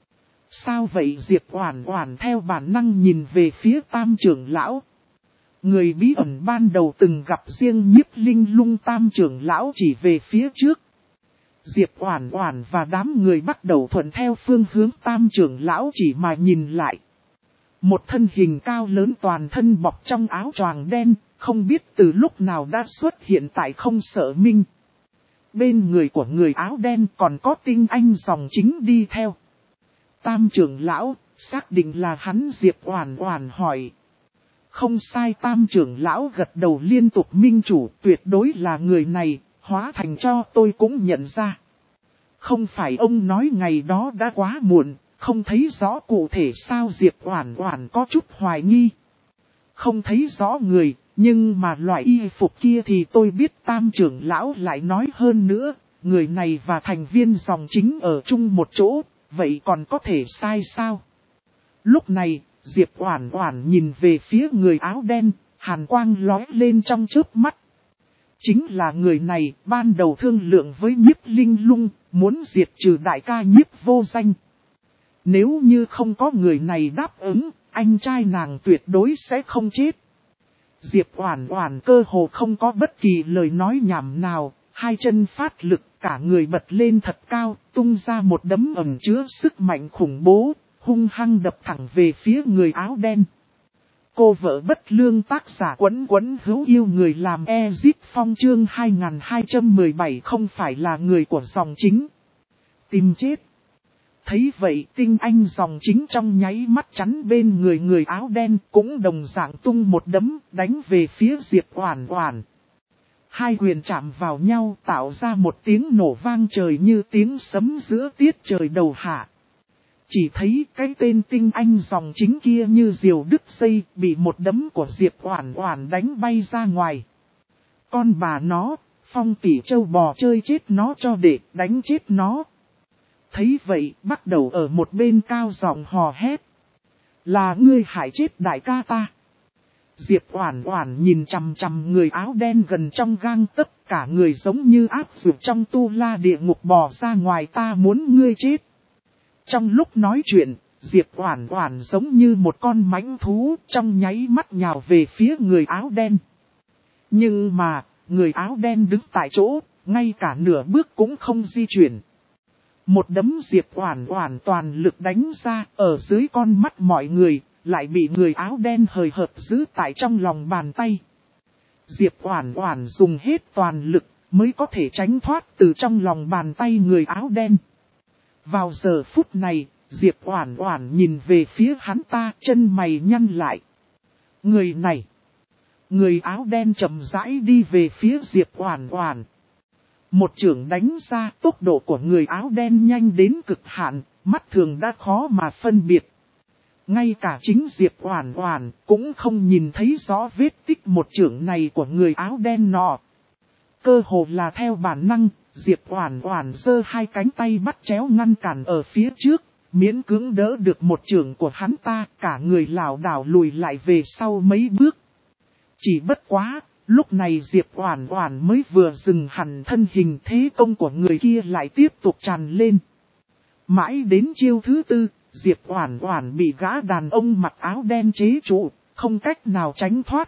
Sao vậy? Diệp Oản Oản theo bản năng nhìn về phía Tam trưởng lão. Người bí ẩn ban đầu từng gặp riêng Nhiếp Linh Lung, Tam trưởng lão chỉ về phía trước. Diệp Oản Oản và đám người Bắt Đầu thuận theo phương hướng Tam trưởng lão chỉ mà nhìn lại. Một thân hình cao lớn toàn thân bọc trong áo choàng đen, không biết từ lúc nào đã xuất hiện tại không sợ minh. Bên người của người áo đen còn có tinh anh dòng chính đi theo. Tam trưởng lão, xác định là hắn? Diệp Oản Oản hỏi. Không sai, Tam trưởng lão gật đầu liên tục, minh chủ tuyệt đối là người này. Hóa thành cho tôi cũng nhận ra. Không phải ông nói ngày đó đã quá muộn, không thấy rõ cụ thể sao? Diệp Oản Oản có chút hoài nghi. Không thấy rõ người, nhưng mà loại y phục kia thì tôi biết. Tam trưởng lão lại nói hơn nữa, người này và thành viên dòng chính ở chung một chỗ, vậy còn có thể sai sao? Lúc này, Diệp Oản Oản nhìn về phía người áo đen, hàn quang lóe lên trong chớp mắt. Chính là người này, ban đầu thương lượng với Nhiếp Linh Lung, muốn diệt trừ đại ca Nhiếp Vô Danh. Nếu như không có người này đáp ứng, anh trai nàng tuyệt đối sẽ không chết. Diệp Oản Oản cơ hồ không có bất kỳ lời nói nhảm nào, hai chân phát lực, cả người bật lên thật cao, tung ra một đấm ẩn chứa sức mạnh khủng bố, hung hăng đập thẳng về phía người áo đen. Cô vợ bất lương tác giả Quấn Quấn hữu yêu người làm Ezip Phong chương 2217 không phải là người của dòng chính. Tìm chết. Thấy vậy tinh anh dòng chính trong nháy mắt chắn bên người áo đen cũng đồng dạng tung một đấm đánh về phía Diệp Oản Oản. Hai quyền chạm vào nhau tạo ra một tiếng nổ vang trời như tiếng sấm giữa tiết trời đầu hạ. Chỉ thấy cái tên tinh anh dòng chính kia như diều đứt dây bị một đấm của Diệp Oản Oản đánh bay ra ngoài. Con bà nó, Phong tỷ châu bò chơi chết nó cho để đánh chết nó. Thấy vậy bắt đầu ở một bên cao giọng hò hét. Là ngươi hại chết đại ca ta. Diệp Oản Oản nhìn chằm chằm người áo đen gần trong gang tấc, cả người giống như áp dụng trong tu la địa ngục bò ra ngoài. Ta muốn ngươi chết. Trong lúc nói chuyện, Diệp Oản Oản giống như một con mãnh thú trong nháy mắt nhào về phía người áo đen. Nhưng mà, người áo đen đứng tại chỗ, ngay cả nửa bước cũng không di chuyển. Một đấm Diệp Oản Oản toàn lực đánh ra ở dưới con mắt mọi người, lại bị người áo đen hời hợt giữ tại trong lòng bàn tay. Diệp Oản Oản dùng hết toàn lực mới có thể tránh thoát từ trong lòng bàn tay người áo đen. Vào giờ phút này, Diệp Oản Oản nhìn về phía hắn ta, chân mày nhăn lại. Người này. Người áo đen chậm rãi đi về phía Diệp Oản Oản. Một chưởng đánh ra, tốc độ của người áo đen nhanh đến cực hạn, mắt thường đã khó mà phân biệt. Ngay cả chính Diệp Oản Oản cũng không nhìn thấy rõ vết tích một chưởng này của người áo đen nọ. Cơ hồ là theo bản năng, Diệp Oản Oản giơ hai cánh tay bắt chéo ngăn cản ở phía trước, miễn cưỡng đỡ được một chưởng của hắn ta, cả người lảo đảo lùi lại về sau mấy bước. Chỉ bất quá, lúc này Diệp Oản Oản mới vừa dừng hẳn thân hình, thế công của người kia lại tiếp tục tràn lên. Mãi đến chiêu thứ tư, Diệp Oản Oản bị gã đàn ông mặc áo đen chế trụ, không cách nào tránh thoát.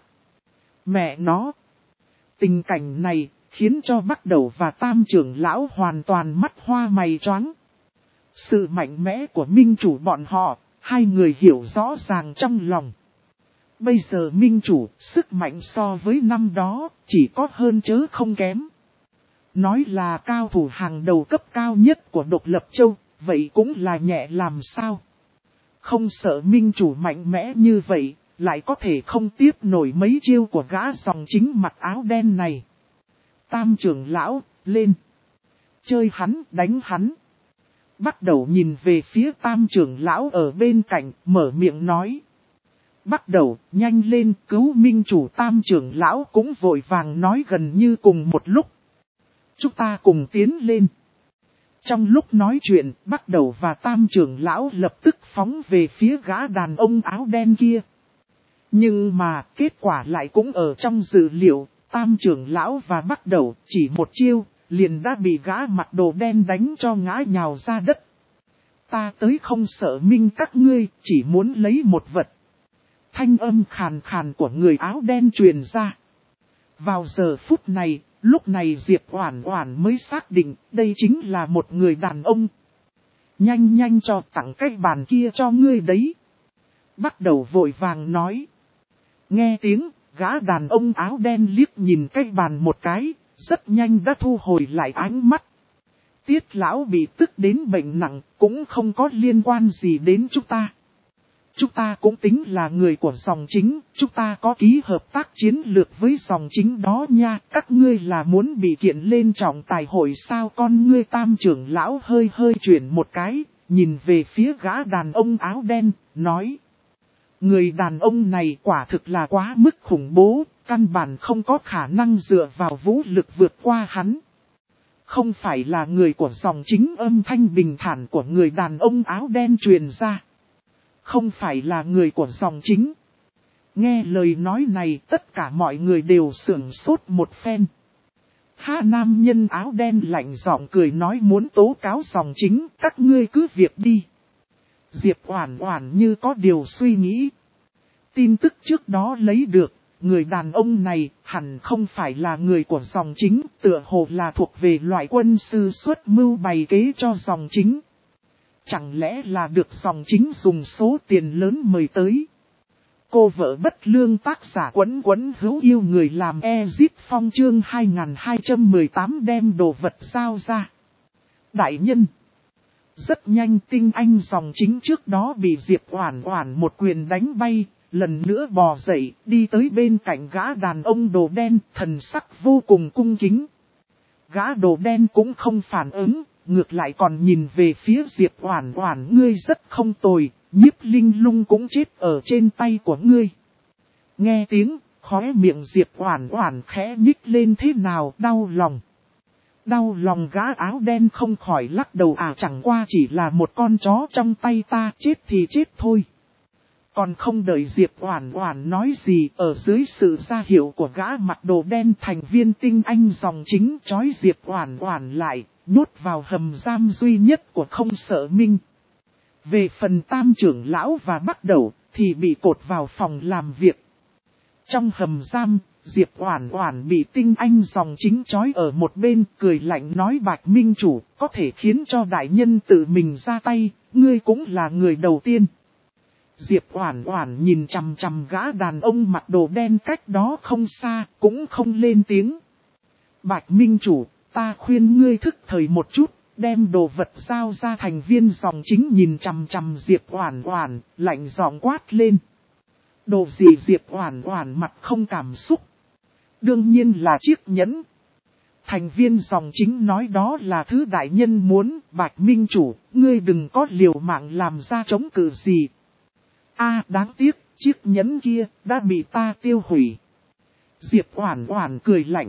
Mẹ nó! Tình cảnh này khiến cho Bắc Đầu và Tam trưởng lão hoàn toàn mắt hoa mày choáng. Sự mạnh mẽ của minh chủ bọn họ, hai người hiểu rõ ràng trong lòng. Bây giờ minh chủ, sức mạnh so với năm đó, chỉ có hơn chớ không kém. Nói là cao thủ hàng đầu cấp cao nhất của Độc Lập Châu, vậy cũng là nhẹ làm sao. Không sợ minh chủ mạnh mẽ như vậy, lại có thể không tiếp nổi mấy chiêu của gã dòng chính mặc áo đen này. Tam trưởng lão, lên. Chơi hắn, đánh hắn. Bắt đầu nhìn về phía tam trưởng lão ở bên cạnh, mở miệng nói. Bắt đầu, nhanh lên, cứu minh chủ. Tam trưởng lão cũng vội vàng nói gần như cùng một lúc. Chúng ta cùng tiến lên. Trong lúc nói chuyện, Bắt Đầu và Tam trưởng lão lập tức phóng về phía gã đàn ông áo đen kia. Nhưng mà, kết quả lại cũng ở trong dự liệu, Tam trưởng lão và Bắt Đầu chỉ một chiêu, liền đã bị gã mặc đồ đen đánh cho ngã nhào ra đất. Ta tới không sợ minh các ngươi, chỉ muốn lấy một vật. Thanh âm khàn khàn của người áo đen truyền ra. Vào giờ phút này, lúc này Diệp Oản Oản mới xác định đây chính là một người đàn ông. Nhanh nhanh cho tặng cái bàn kia cho ngươi đấy. Bắt Đầu vội vàng nói. Nghe tiếng, gã đàn ông áo đen liếc nhìn cái bàn một cái, rất nhanh đã thu hồi lại ánh mắt. Tiết lão bị tức đến bệnh nặng, cũng không có liên quan gì đến chúng ta. Chúng ta cũng tính là người của dòng chính, chúng ta có ký hợp tác chiến lược với dòng chính đó nha. Các ngươi là muốn bị kiện lên trọng tài hội sao? Con ngươi Tam trưởng lão hơi hơi chuyển một cái, nhìn về phía gã đàn ông áo đen, nói. Người đàn ông này quả thực là quá mức khủng bố, căn bản không có khả năng dựa vào vũ lực vượt qua hắn. Không phải là người của dòng chính, âm thanh bình thản của người đàn ông áo đen truyền ra. Không phải là người của dòng chính. Nghe lời nói này tất cả mọi người đều sửng sốt một phen. Nam nhân áo đen lạnh giọng cười nói muốn tố cáo dòng chính, các ngươi cứ việc đi. Diệp Oản Oản như có điều suy nghĩ. Tin tức trước đó lấy được, người đàn ông này hẳn không phải là người của dòng chính, tựa hồ là thuộc về loại quân sư xuất mưu bày kế cho dòng chính. Chẳng lẽ là được dòng chính dùng số tiền lớn mời tới. Cô vợ bất lương tác giả Quấn Quấn hữu yêu người làm Ezip Phong chương 2218 đem đồ vật giao ra. Đại nhân. Rất nhanh tinh anh dòng chính trước đó bị Diệp Oản Oản một quyền đánh bay, lần nữa bò dậy, đi tới bên cạnh gã đàn ông đồ đen, thần sắc vô cùng cung kính. Gã đồ đen cũng không phản ứng, ngược lại còn nhìn về phía Diệp Oản Oản, ngươi rất không tồi, Nhiếp Linh Lung cũng chết ở trên tay của ngươi. Nghe tiếng, khóe miệng Diệp Oản Oản khẽ nhích lên, thế nào, đau lòng. Đau lòng, gã áo đen không khỏi lắc đầu, chẳng qua chỉ là một con chó trong tay ta, chết thì chết thôi. Còn không đợi Diệp Oản Oản nói gì, ở dưới sự ra hiệu của gã mặc đồ đen, thành viên tinh anh dòng chính trói Diệp Oản Oản lại, nhốt vào hầm giam duy nhất của Không Sợ Minh. Về phần Tam trưởng lão và Bắc Đầu thì bị cột vào phòng làm việc. Trong hầm giam, Diệp Oản Oản bị tinh anh dòng chính trói ở một bên, cười lạnh nói Bạch Minh chủ, có thể khiến cho đại nhân tự mình ra tay, ngươi cũng là người đầu tiên. Diệp Oản Oản nhìn chằm chằm gã đàn ông mặc đồ đen cách đó không xa, cũng không lên tiếng. Bạch Minh chủ, ta khuyên ngươi thức thời một chút, đem đồ vật giao ra. Thành viên dòng chính nhìn chằm chằm Diệp Oản Oản, lạnh giọng quát lên. Đồ gì? Diệp Oản Oản mặt không cảm xúc. Đương nhiên là chiếc nhẫn. Thành viên dòng chính nói đó là thứ đại nhân muốn. Bạch Minh chủ, ngươi đừng có liều mạng làm ra chống cự gì. Đáng tiếc, chiếc nhẫn kia đã bị ta tiêu hủy. Diệp Oản Oản cười lạnh.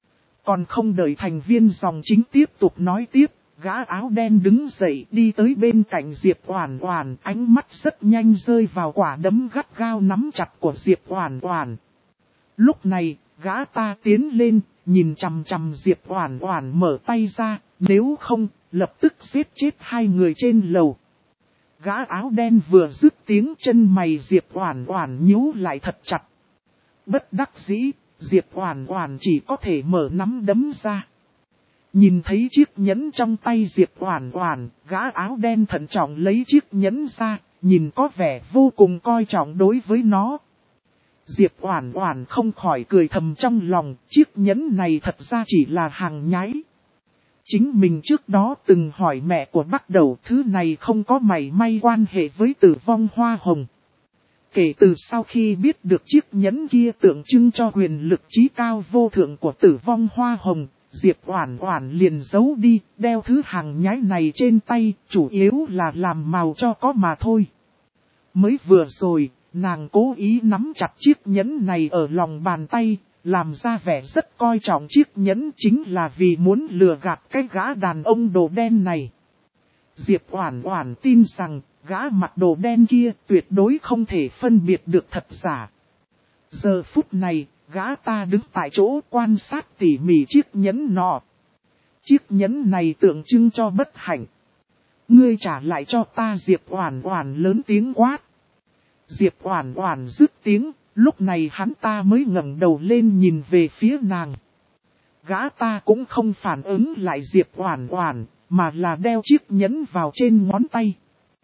Còn không đợi thành viên dòng chính tiếp tục nói tiếp, gã áo đen đứng dậy đi tới bên cạnh Diệp Oản Oản, ánh mắt rất nhanh rơi vào quả đấm gắt gao nắm chặt của Diệp Oản Oản. Lúc này, gã ta tiến lên, nhìn chằm chằm Diệp Oản Oản mở tay ra, nếu không, lập tức giết chết hai người trên lầu. Gã áo đen vừa dứt tiếng, chân mày Diệp Oản Oản nhíu lại thật chặt. Bất đắc dĩ, Diệp Oản Oản chỉ có thể mở nắm đấm ra. Nhìn thấy chiếc nhẫn trong tay Diệp Oản Oản, gã áo đen thận trọng lấy chiếc nhẫn ra, nhìn có vẻ vô cùng coi trọng đối với nó. Diệp Oản Oản không khỏi cười thầm trong lòng, chiếc nhẫn này thật ra chỉ là hàng nhái. Chính mình trước đó từng hỏi mẹ của Bắc Đầu, thứ này không có mảy may quan hệ với Tử Vong Hoa Hồng. Kể từ sau khi biết được chiếc nhẫn kia tượng trưng cho quyền lực chí cao vô thượng của Tử Vong Hoa Hồng, Diệp Oản Oản liền giấu đi, đeo thứ hàng nhái này trên tay, chủ yếu là làm màu cho có mà thôi. Mới vừa rồi, nàng cố ý nắm chặt chiếc nhẫn này ở lòng bàn tay, làm ra vẻ rất coi trọng chiếc nhẫn, chính là vì muốn lừa gạt cái gã đàn ông đồ đen này. Diệp Oản Oản tin rằng, gã mặc đồ đen kia tuyệt đối không thể phân biệt được thật giả. Giờ phút này, gã ta đứng tại chỗ quan sát tỉ mỉ chiếc nhẫn nọ. Chiếc nhẫn này tượng trưng cho bất hạnh. Ngươi trả lại cho ta. Diệp Oản Oản lớn tiếng quát. Diệp Oản Oản dứt tiếng, lúc này hắn ta mới ngẩng đầu lên nhìn về phía nàng. Gã ta cũng không phản ứng lại Diệp Oản Oản, mà là đeo chiếc nhẫn vào trên ngón tay.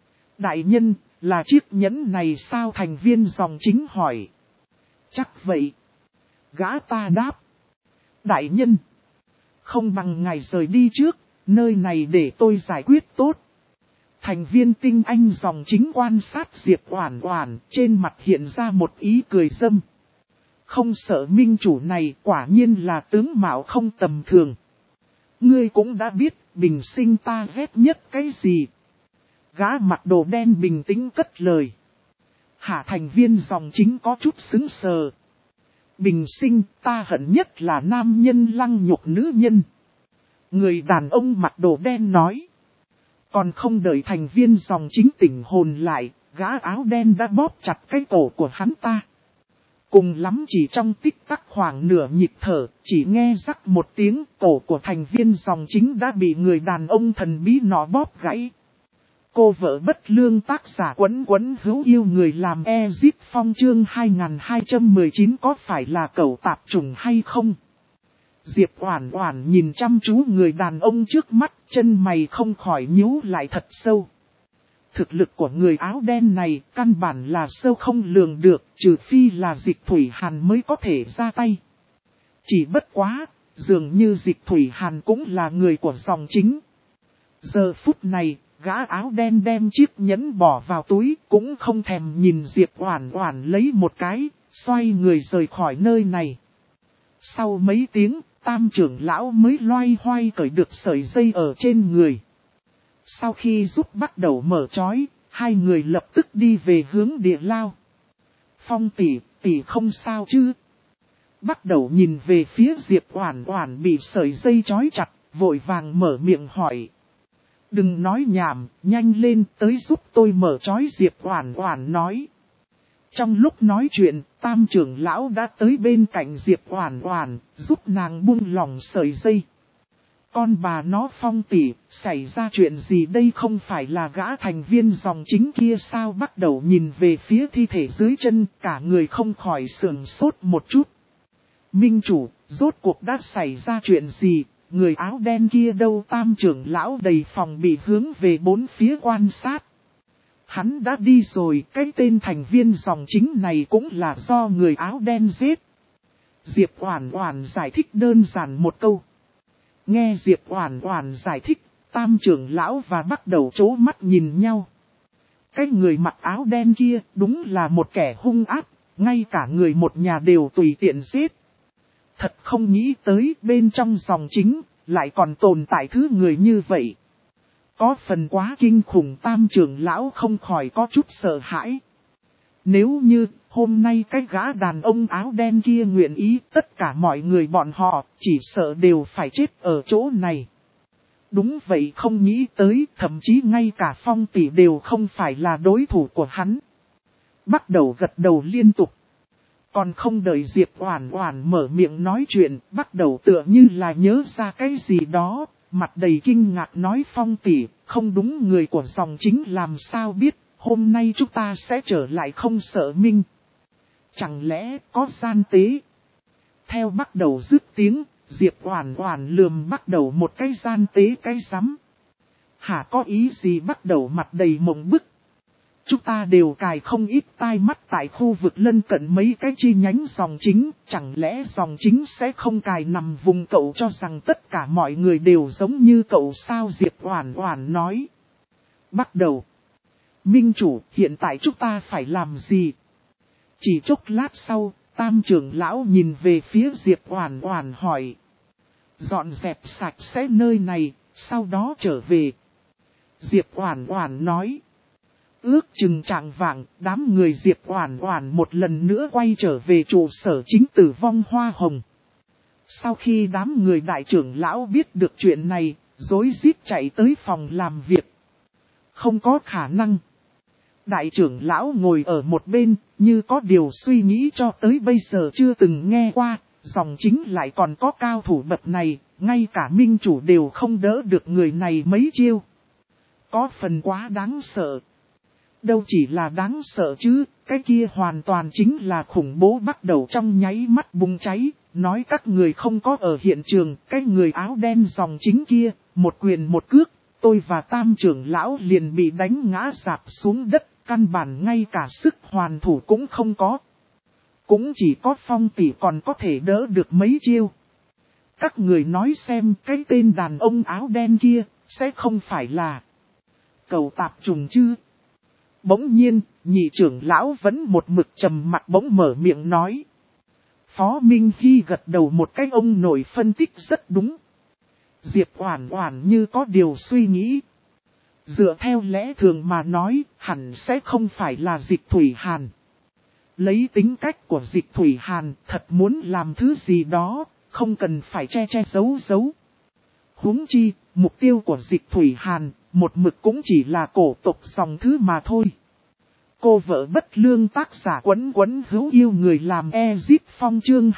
Đại nhân, là chiếc nhẫn này sao? Thành viên dòng chính hỏi. Chắc vậy. Gã ta đáp. Đại nhân, không bằng ngài rời đi trước, nơi này để tôi giải quyết tốt. Thành viên tinh anh dòng chính quan sát Diệp Oản Oản, trên mặt hiện ra một ý cười dâm. Không Sợ Minh chủ này quả nhiên là tướng mạo không tầm thường. Ngươi cũng đã biết, bình sinh ta ghét nhất cái gì. Gã mặc đồ đen bình tĩnh cất lời. Hạ thành viên dòng chính có chút sững sờ. Bình sinh, ta hận nhất là nam nhân lăng nhục nữ nhân. Người đàn ông mặc đồ đen nói. Còn không đợi thành viên dòng chính tỉnh hồn lại, gã áo đen đã bóp chặt cái cổ của hắn ta. Cùng lắm chỉ trong tích tắc khoảng nửa nhịp thở, chỉ nghe rắc một tiếng, cổ của thành viên dòng chính đã bị người đàn ông thần bí nọ bóp gãy. Cô vợ bất lương tác giả Quấn Quấn hữu yêu người làm Ezip Phong chương 2219 có phải là cẩu tạp chủng hay không? Diệp Oản Oản nhìn chăm chú người đàn ông trước mắt, chân mày không khỏi nhíu lại thật sâu. Thực lực của người áo đen này căn bản là sâu không lường được, trừ phi là Dịch Thủy Hàn mới có thể ra tay. Chỉ bất quá, dường như Dịch Thủy Hàn cũng là người của dòng chính. Giờ phút này, gã áo đen đem chiếc nhẫn bỏ vào túi, cũng không thèm nhìn Diệp Oản Oản lấy một cái, xoay người rời khỏi nơi này. Sau mấy tiếng, Tam trưởng lão mới loay hoay cởi được sợi dây ở trên người. Sau khi giúp bắt đầu mở trói, hai người lập tức đi về hướng địa lao. Phong tỷ không sao chứ? Bắt đầu nhìn về phía Diệp Oản Oản bị sợi dây trói chặt, vội vàng mở miệng hỏi. Đừng nói nhảm, nhanh lên tới giúp tôi mở trói, Diệp Oản Oản nói. Trong lúc nói chuyện, Tam trưởng lão đã tới bên cạnh Diệp Oản Oản, giúp nàng buông lỏng sợi dây. Con bà nó Phong tỷ, xảy ra chuyện gì đây, không phải là gã thành viên dòng chính kia sao? Bắt đầu nhìn về phía thi thể dưới chân, cả người không khỏi sửng sốt một chút. Minh chủ, rốt cuộc đã xảy ra chuyện gì? Người áo đen kia đâu? Tam trưởng lão đầy phòng bị hướng về bốn phía quan sát. Hắn đã đi rồi, cái tên thành viên dòng chính này cũng là do người áo đen giết. Diệp Oản Oản giải thích đơn giản một câu. Nghe Diệp Oản Oản giải thích, Tam trưởng lão và bắt đầu trố mắt nhìn nhau. Cái người mặc áo đen kia đúng là một kẻ hung ác, ngay cả người một nhà đều tùy tiện giết. Thật không nghĩ tới bên trong dòng chính, lại còn tồn tại thứ người như vậy. Có phần quá kinh khủng, Tam trưởng lão không khỏi có chút sợ hãi. Nếu như hôm nay cái gã đàn ông áo đen kia nguyện ý, tất cả mọi người bọn họ chỉ sợ đều phải chết ở chỗ này. Đúng vậy, không nghĩ tới, thậm chí ngay cả Phong tỷ đều không phải là đối thủ của hắn. Bắt đầu gật đầu liên tục. Còn không đợi Diệp Oản Oản mở miệng nói chuyện, bắt đầu tựa như là nhớ ra cái gì đó, mặt đầy kinh ngạc nói Phong tỷ, không đúng, người của dòng chính làm sao biết, hôm nay chúng ta sẽ trở lại không sợ minh. Chẳng lẽ có gian tế? Theo bắt đầu dứt tiếng, Diệp Oản Oản lườm bắt đầu một cái gian tế cái rắm. Hả, có ý gì? Bắt đầu mặt đầy mộng bức. Chúng ta đều cài không ít tai mắt tại khu vực lân cận mấy cái chi nhánh dòng chính, chẳng lẽ dòng chính sẽ không cài nằm vùng cậu cho rằng tất cả mọi người đều giống như cậu sao? Diệp Oản Oản nói. Bắt đầu. Minh chủ, hiện tại chúng ta phải làm gì? Chỉ chốc lát sau, Tam trưởng lão nhìn về phía Diệp Oản Oản hỏi. Dọn dẹp sạch sẽ nơi này, sau đó trở về. Diệp Oản Oản nói. Ước chừng chạng vạng, đám người Diệp Oản Oản một lần nữa quay trở về trụ sở chính Tử Vong Hoa Hồng. Sau khi đám người đại trưởng lão biết được chuyện này, rối rít chạy tới phòng làm việc. Không có khả năng. Đại trưởng lão ngồi ở một bên, như có điều suy nghĩ, cho tới bây giờ chưa từng nghe qua, dòng chính lại còn có cao thủ bậc này, ngay cả minh chủ đều không đỡ được người này mấy chiêu. Có phần quá đáng sợ. Đâu chỉ là đáng sợ chứ, cái kia hoàn toàn chính là khủng bố. Bắt đầu trong nháy mắt bùng cháy, nói các người không có ở hiện trường, cái người áo đen dòng chính kia, một quyền một cước, tôi và Tam trưởng lão liền bị đánh ngã rạp xuống đất, căn bản ngay cả sức hoàn thủ cũng không có. Cũng chỉ có Phong tỷ còn có thể đỡ được mấy chiêu. Các người nói xem, cái tên đàn ông áo đen kia, sẽ không phải là cẩu tạp trùng chứ? Bỗng nhiên, nhị trưởng lão vẫn một mực trầm mặt bỗng mở miệng nói. Phó Minh Hy gật đầu một cái, ông nội phân tích rất đúng. Diệp Oản Oản như có điều suy nghĩ. Dựa theo lẽ thường mà nói, hẳn sẽ không phải là Dịch Thủy Hàn. Lấy tính cách của Dịch Thủy Hàn, thật muốn làm thứ gì đó, không cần phải che che giấu giấu. Huống chi, mục tiêu của Dịch Thủy Hàn, một mực cũng chỉ là cổ tộc dòng thứ mà thôi. Cô vợ bất lương tác giả Quấn Quấn hữu yêu người làm Ezip Phong chương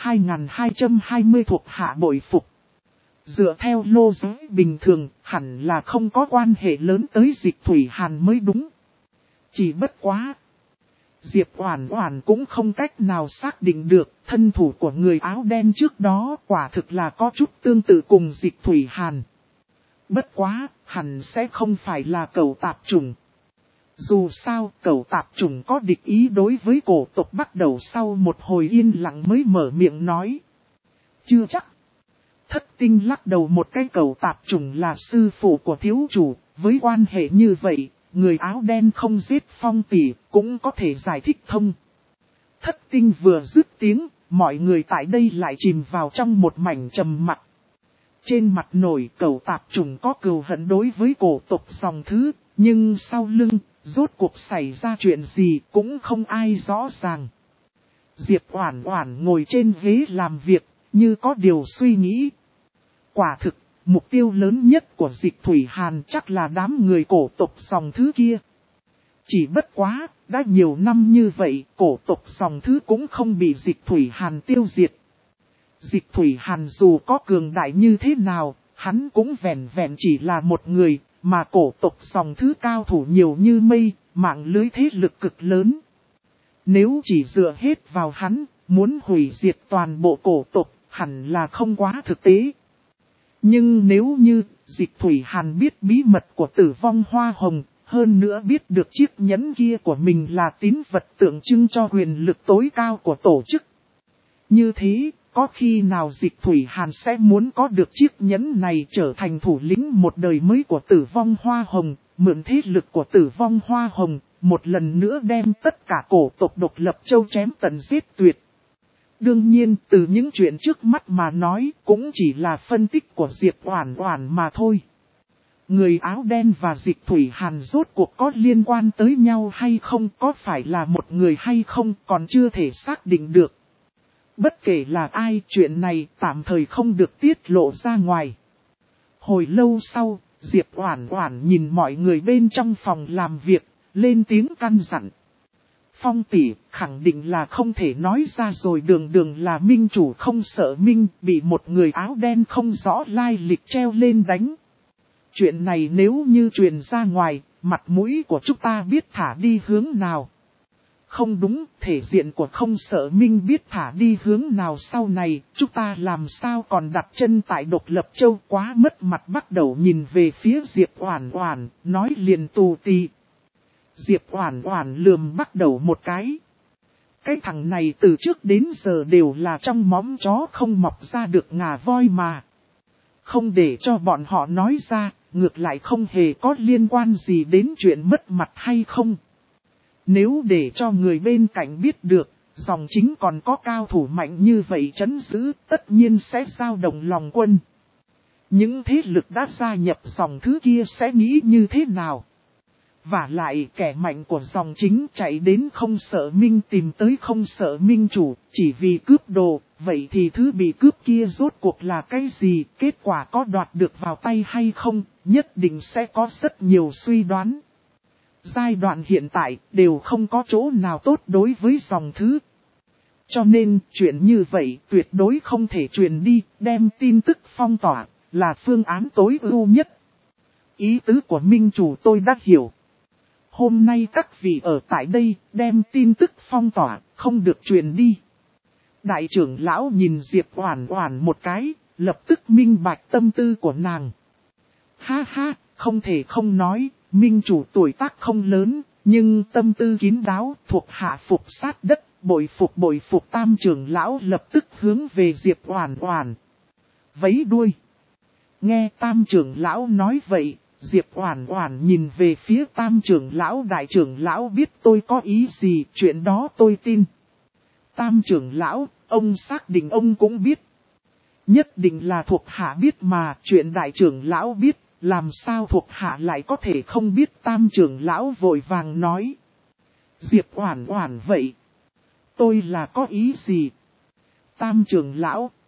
2220 thuộc hạ bội phục. Dựa theo lô giới bình thường, hẳn là không có quan hệ lớn tới Dịch Thủy Hàn mới đúng. Chỉ bất quá. Diệp Oản Oản cũng không cách nào xác định được thân thủ của người áo đen trước đó quả thực là có chút tương tự cùng Dịch Thủy Hàn. Bất quá, hẳn sẽ không phải là cẩu tạp chủng. Dù sao, cẩu tạp chủng có địch ý đối với cổ tộc bắt đầu sau một hồi yên lặng mới mở miệng nói. Chưa chắc. Thất tinh lắc đầu một cái cẩu tạp chủng là sư phụ của thiếu chủ, với quan hệ như vậy, người áo đen không giết Phong tỷ cũng có thể giải thích thông. Thất tinh vừa dứt tiếng, mọi người tại đây lại chìm vào trong một mảnh trầm mặc. Trên mặt nổi cẩu tạp chủng có cừu hận đối với cổ tộc dòng thứ, nhưng sau lưng, rốt cuộc xảy ra chuyện gì cũng không ai rõ ràng. Diệp Oản Oản ngồi trên ghế làm việc, như có điều suy nghĩ. Quả thực, mục tiêu lớn nhất của Dịch Thủy Hàn chắc là đám người cổ tộc dòng thứ kia. Chỉ bất quá, đã nhiều năm như vậy, cổ tộc dòng thứ cũng không bị Dịch Thủy Hàn tiêu diệt. Dịch Thủy Hàn dù có cường đại như thế nào, hắn cũng vẹn vẹn chỉ là một người, mà cổ tộc dòng thứ cao thủ nhiều như mây, mạng lưới thế lực cực lớn. Nếu chỉ dựa hết vào hắn, muốn hủy diệt toàn bộ cổ tộc, hẳn là không quá thực tế. Nhưng nếu như Dịch Thủy Hàn biết bí mật của Tử Vong Hoa Hồng, hơn nữa biết được chiếc nhẫn kia của mình là tín vật tượng trưng cho quyền lực tối cao của tổ chức. Như thế, có khi nào Dịch Thủy Hàn sẽ muốn có được chiếc nhẫn này trở thành thủ lĩnh một đời mới của Tử Vong Hoa Hồng, mượn thế lực của Tử Vong Hoa Hồng, một lần nữa đem tất cả cổ tộc độc lập châu chém tận giết tuyệt. Đương nhiên, từ những chuyện trước mắt mà nói, cũng chỉ là phân tích của Diệp Oản Oản mà thôi. Người áo đen và Dịch Thủy Hàn rốt cuộc có liên quan tới nhau hay không, có phải là một người hay không, còn chưa thể xác định được. Bất kể là ai, chuyện này tạm thời không được tiết lộ ra ngoài. Hồi lâu sau, Diệp Oản Oản nhìn mọi người bên trong phòng làm việc, lên tiếng căn dặn. Phong tỷ, khẳng định là không thể nói ra rồi, đường đường là minh chủ không sợ minh, bị một người áo đen không rõ lai lịch treo lên đánh. Chuyện này nếu như truyền ra ngoài, mặt mũi của chúng ta biết thả đi hướng nào. Không đúng, thể diện của không sợ minh biết thả đi hướng nào, sau này, chúng ta làm sao còn đặt chân tại độc lập châu, quá mất mặt. Bắt đầu nhìn về phía Diệp Oản Oản, nói liền tù tì. Diệp Oản Oản lườm bắt đầu một cái. Cái thằng này từ trước đến giờ đều là trong móng chó không mọc ra được ngà voi mà. Không để cho bọn họ nói ra, ngược lại không hề có liên quan gì đến chuyện mất mặt hay không. Nếu để cho người bên cạnh biết được, dòng chính còn có cao thủ mạnh như vậy trấn giữ, tất nhiên sẽ dao động lòng quân. Những thế lực đã gia nhập dòng thứ kia sẽ nghĩ như thế nào? Và lại kẻ mạnh của dòng chính chạy đến không sợ minh tìm tới không sợ minh chủ, chỉ vì cướp đồ, vậy thì thứ bị cướp kia rốt cuộc là cái gì, kết quả có đoạt được vào tay hay không, nhất định sẽ có rất nhiều suy đoán. Giai đoạn hiện tại đều không có chỗ nào tốt đối với dòng thứ. Cho nên chuyện như vậy tuyệt đối không thể truyền đi, đem tin tức phong tỏa, là phương án tối ưu nhất. Ý tứ của minh chủ tôi đã hiểu. Hôm nay các vị ở tại đây, đem tin tức phong tỏa, không được truyền đi. Đại trưởng lão nhìn Diệp Oản Oản một cái, lập tức minh bạch tâm tư của nàng. Ha ha, không thể không nói, minh chủ tuổi tác không lớn, nhưng tâm tư kín đáo, thuộc hạ phục sát đất, bội phục. Tam trưởng lão lập tức hướng về Diệp Oản Oản vẫy đuôi. Nghe tam trưởng lão nói vậy, Diệp Oản Oản nhìn về phía tam trưởng lão, đại trưởng lão biết tôi có ý gì, chuyện đó tôi tin. Tam trưởng lão, ông xác định ông cũng biết. Nhất định là thuộc hạ biết mà, chuyện đại trưởng lão biết, Làm sao thuộc hạ lại có thể không biết Tam trưởng lão vội vàng nói. Diệp Oản Oản vậy. Tôi là có ý gì? Tam trưởng lão.